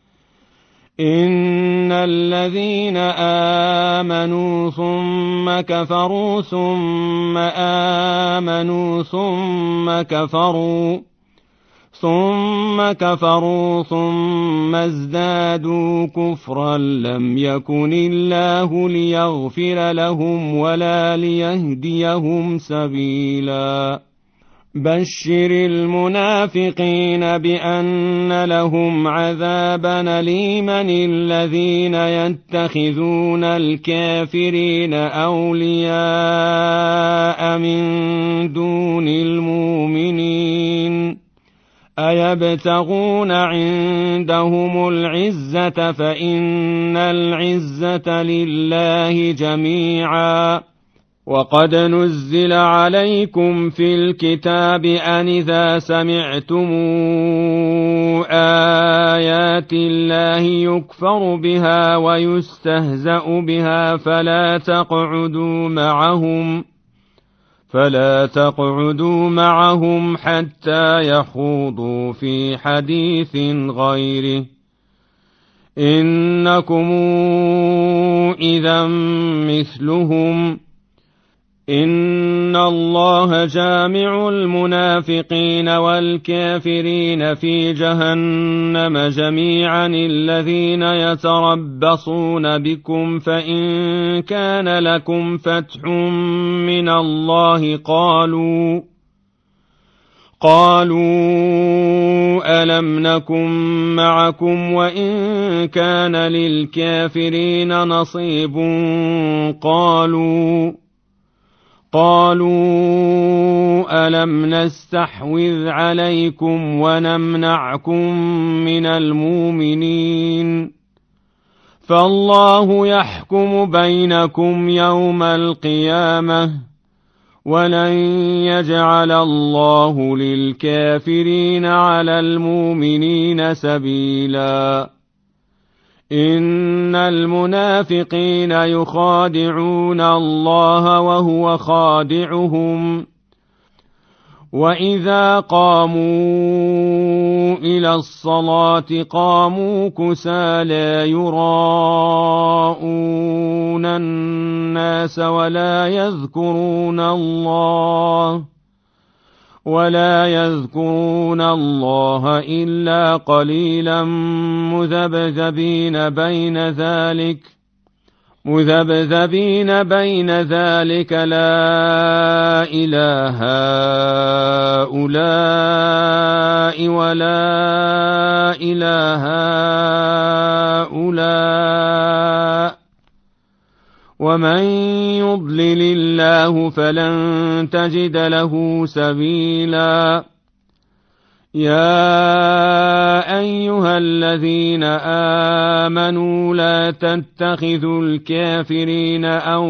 [SPEAKER 1] إن الذين آمنوا ثم كفروا ثم آمنوا ثم كفروا ثم كفروا ثم ازدادوا كفرا لم يكن الله ليغفر لهم ولا ليهديهم سبيلا بشر المنافقين بأن لهم عذابا أليما الذين يتخذون الكافرين أولياء من دون المؤمنين أيبتغون عندهم العزة فإن العزة لله جميعا وقد نزل عليكم في الكتاب أن إذا سمعتم آيات الله يكفر بها ويستهزأ بها فلا تقعدوا معهم فلا تقعدوا معهم حتى يخوضوا في حديث غيره إنكم إذا مثلهم إن الله جامع المنافقين والكافرين في جهنم جميعا الذين يتربصون بكم فإن كان لكم فتح من الله قالوا قالوا ألم نكن معكم وإن كان للكافرين نصيب قالوا قالوا ألم نستحوذ عليكم ونمنعكم من المؤمنين فالله يحكم بينكم يوم القيامة ولن يجعل الله للكافرين على المؤمنين سبيلا إن المنافقين يخادعون الله وهو خادعهم وإذا قاموا إلى الصلاة قاموا كسالى يراءون الناس ولا يذكرون الله ولا يذكرون الله إلا قليلا مذبذبين بين ذلك مذبذبين بين ذلك لا إله هؤلاء ولا إله هؤلاء ومن يضلل الله فلن تجد له سبيلا يا أيها الذين آمنوا لا تتخذوا الكافرين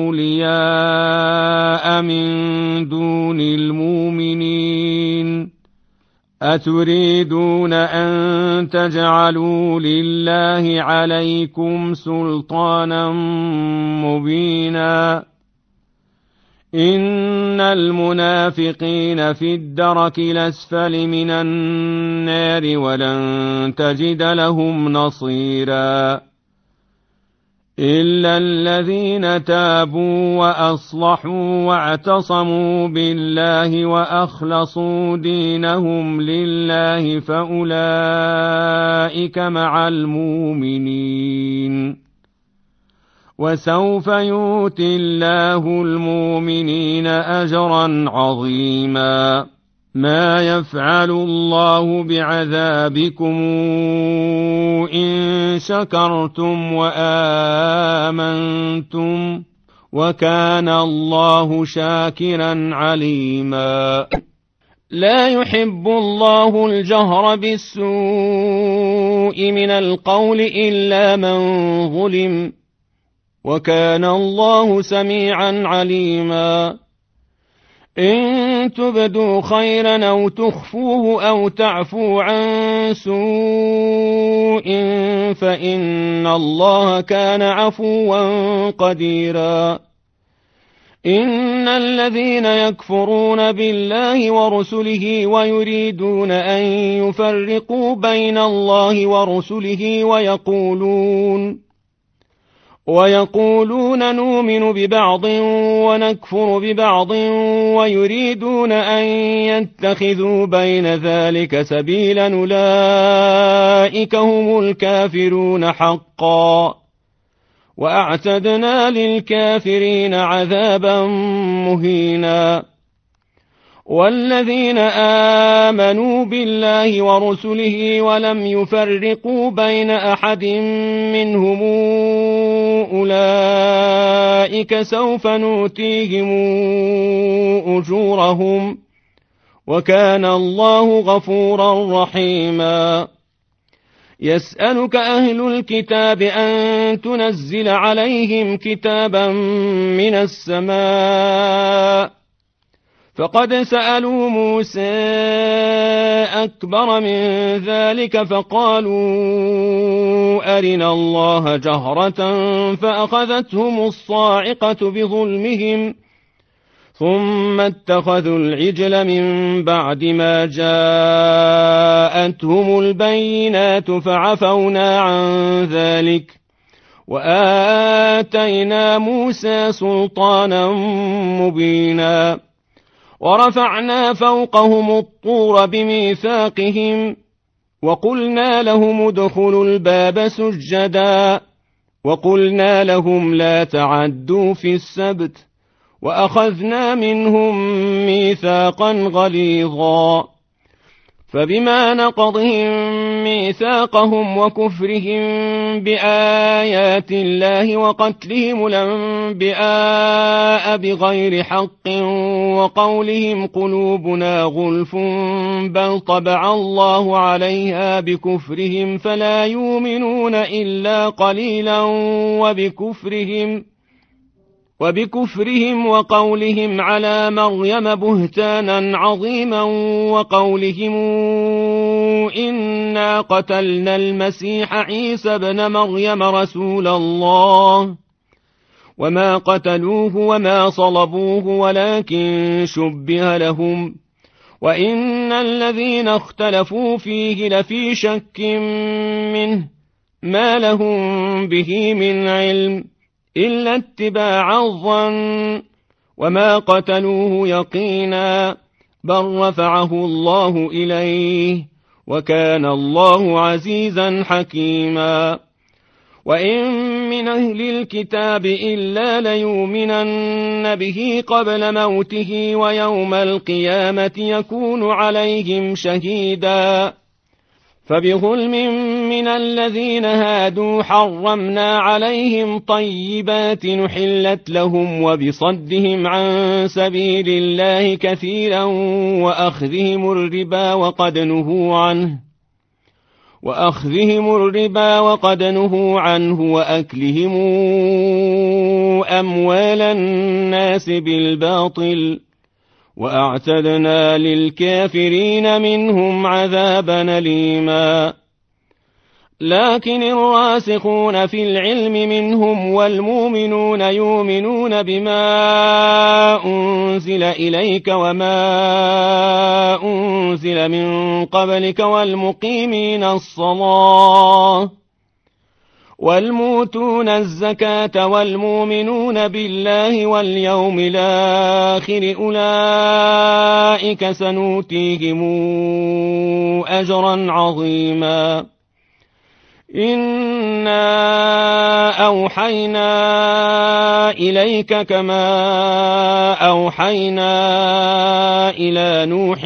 [SPEAKER 1] أولياء من دون المؤمنين أتريدون أن تجعلوا لله عليكم سلطانا مبينا إن المنافقين في الدرك الأسفل من النار ولن تجد لهم نصيرا إلا الذين تابوا وأصلحوا واعتصموا بالله وأخلصوا دينهم لله فأولئك مع المؤمنين وسوف يؤتي الله المؤمنين أجرا عظيما ما يفعل الله بعذابكم إن شكرتم وآمنتم وكان الله شاكرا عليما لا يحب الله الجهر بالسوء من القول إلا من ظلم وكان الله سميعا عليما إن تبدوا خيرا أو تخفوه أو تعفوا عن سوء فإن الله كان عفوا قديرا إن الذين يكفرون بالله ورسله ويريدون أن يفرقوا بين الله ورسله ويقولون ويقولون نؤمن ببعض ونكفر ببعض ويريدون أن يتخذوا بين ذلك سبيلا أولئك هم الكافرون حقا وأعتدنا للكافرين عذابا مهينا. والذين آمنوا بالله ورسله ولم يفرقوا بين أحد منهم أولئك سوف نؤتيهم أجورهم وكان الله غفورا رحيما. يسألك أهل الكتاب أن تنزل عليهم كتابا من السماء فقد سألوا موسى أكبر من ذلك فقالوا أرنا الله جهرة فأخذتهم الصاعقة بظلمهم ثم اتخذوا العجل من بعد ما جاءتهم البينات فعفونا عن ذلك وآتينا موسى سلطانا مبينا. ورفعنا فوقهم الطور بميثاقهم وقلنا لهم ادخلوا الباب سجدا وقلنا لهم لا تعدوا في السبت وأخذنا منهم ميثاقا غليظا. فبما نقضهم ميثاقهم وكفرهم بآيات الله وقتلهم الأنبياء بغير حق وقولهم قلوبنا غلف بل طبع الله عليها بكفرهم فلا يؤمنون إلا قليلا وبكفرهم وبكفرهم وقولهم على مريم بهتانا عظيما وقولهم إنا قتلنا المسيح عيسى ابن مريم رسول الله وما قتلوه وما صلبوه ولكن شبه لهم وإن الذين اختلفوا فيه لفي شك منه ما لهم به من علم إلا اتباع الظن وما قتلوه يقينا بل رفعه الله إليه وكان الله عزيزا حكيما. وإن من أهل الكتاب إلا ليؤمنن به قبل موته ويوم القيامة يكون عليهم شهيدا. فبظلم من الذين هادوا حرمنا عليهم طيبات نحلت لهم وبصدهم عن سبيل الله كثيرا وأخذهم الربا وقد نهوا عنه وأخذهم الربا وقد نهوا عنه وأكلهم أموال الناس بالباطل وأعتدنا للكافرين منهم عذابا أليما. لكن الراسخون في العلم منهم والمؤمنون يؤمنون بما أنزل إليك وما أنزل من قبلك والمقيمين الصلاة والموتون الزكاة والمؤمنون بالله واليوم الآخر أولئك سنؤتيهم أجرا عظيما. إنا أوحينا إليك كما أوحينا إلى نوح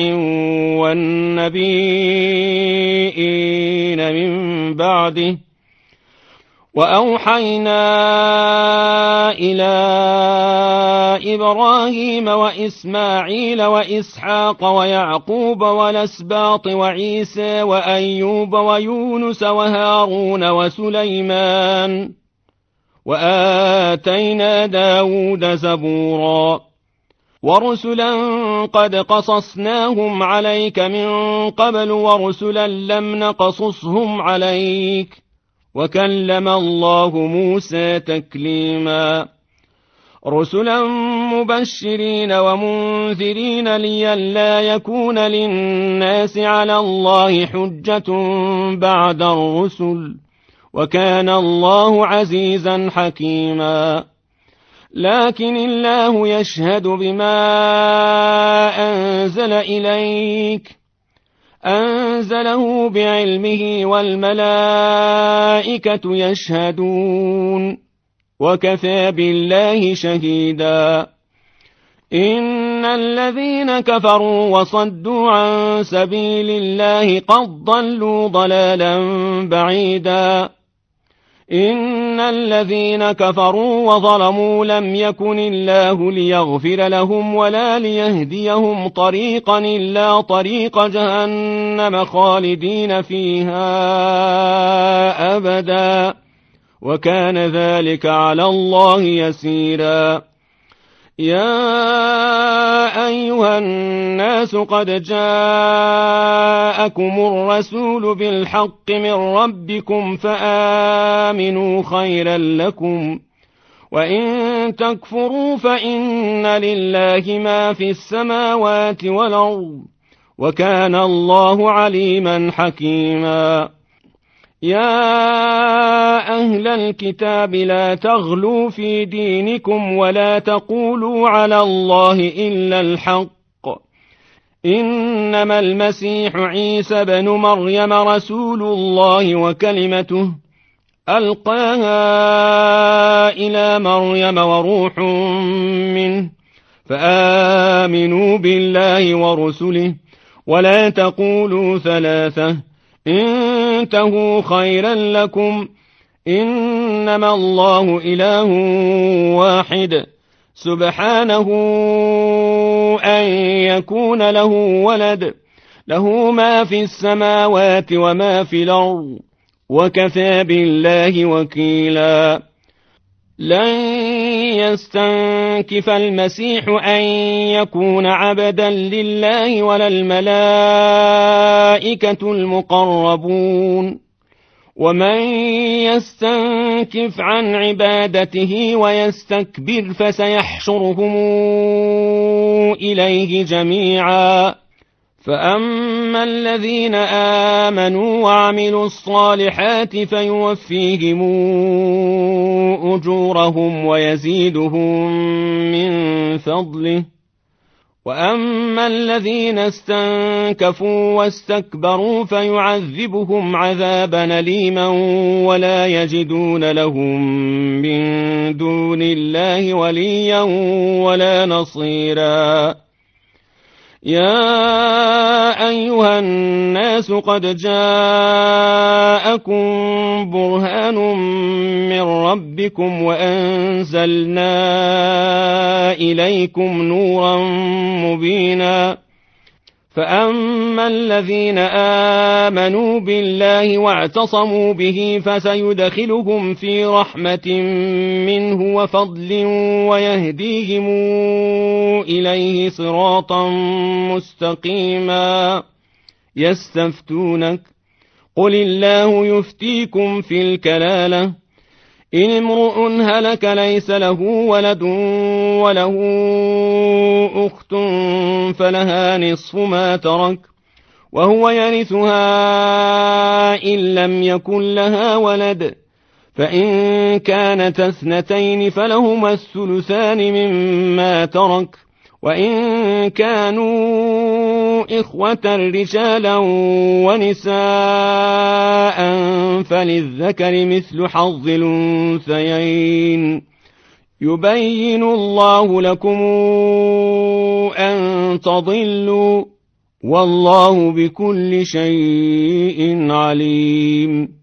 [SPEAKER 1] والنبيين من بعده وأوحينا إلى إبراهيم وإسماعيل وإسحاق ويعقوب والأسباط وعيسى وأيوب ويونس وهارون وسليمان وآتينا داود زبورا. ورسلا قد قصصناهم عليك من قبل ورسلا لم نقصصهم عليك وكلم الله موسى تكليما. رسلا مبشرين ومنذرين لئلا يكون للناس على الله حجة بعد الرسل وكان الله عزيزا حكيما. لكن الله يشهد بما أنزل إليك أنزله بعلمه والملائكة يشهدون وكفى بالله شهيدا. إن الذين كفروا وصدوا عن سبيل الله قد ضلوا ضلالا بعيدا. إن الذين كفروا وظلموا لم يكن الله ليغفر لهم ولا ليهديهم طريقا إلا طريق جهنم خالدين فيها أبدا، وكان ذلك على الله يسيرا. يا أيها الناس قد جاءكم الرسول بالحق من ربكم فآمنوا خيرا لكم، وإن تكفروا فإن لله ما في السماوات والأرض، وكان الله عليما حكيما. يا أهل الكتاب لا تغلوا في دينكم ولا تقولوا على الله إلا الحق، إنما المسيح عيسى بن مريم رسول الله وكلمته ألقاها إلى مريم وروح منه، فآمنوا بالله ورسله ولا تقولوا ثلاثة، انتهوا خيرا لكم، إنما الله إله واحد سبحانه أن يكون له ولد، له ما في السماوات وما في الأرض، وكفى بالله وكيلا. لن يستنكف المسيح أن يكون عبدا لله ولا الملائكة المقربون، ومن يستنكف عن عبادته ويستكبر فسيحشرهم إليه جميعا. فأما الذين آمنوا وعملوا الصالحات فيوفيهم أجورهم ويزيدهم من فضله، وأما الذين استنكفوا واستكبروا فيعذبهم عذابا أليما ولا يجدون لهم من دون الله وليا ولا نصيرا. يا أيها الناس قد جاءكم برهان من ربكم وأنزلنا إليكم نورا مبينا. فأما الذين آمنوا بالله واعتصموا به فسيدخلهم في رحمة منه وفضل ويهديهم إليه صراطا مستقيما. يستفتونك قل الله يفتيكم في الكلالة، إن امرؤ هلك ليس له ولد وله أخت فلها نصف ما ترك وهو يرثها إن لم يكن لها ولد، فإن كانت اثنتين فلهما الثلثان مما ترك، وإن كانوا إخوة رجالا ونساء فللذكر مثل حظ الأنثيين. يبين الله لكم أن تضلوا، والله بكل شيء عليم.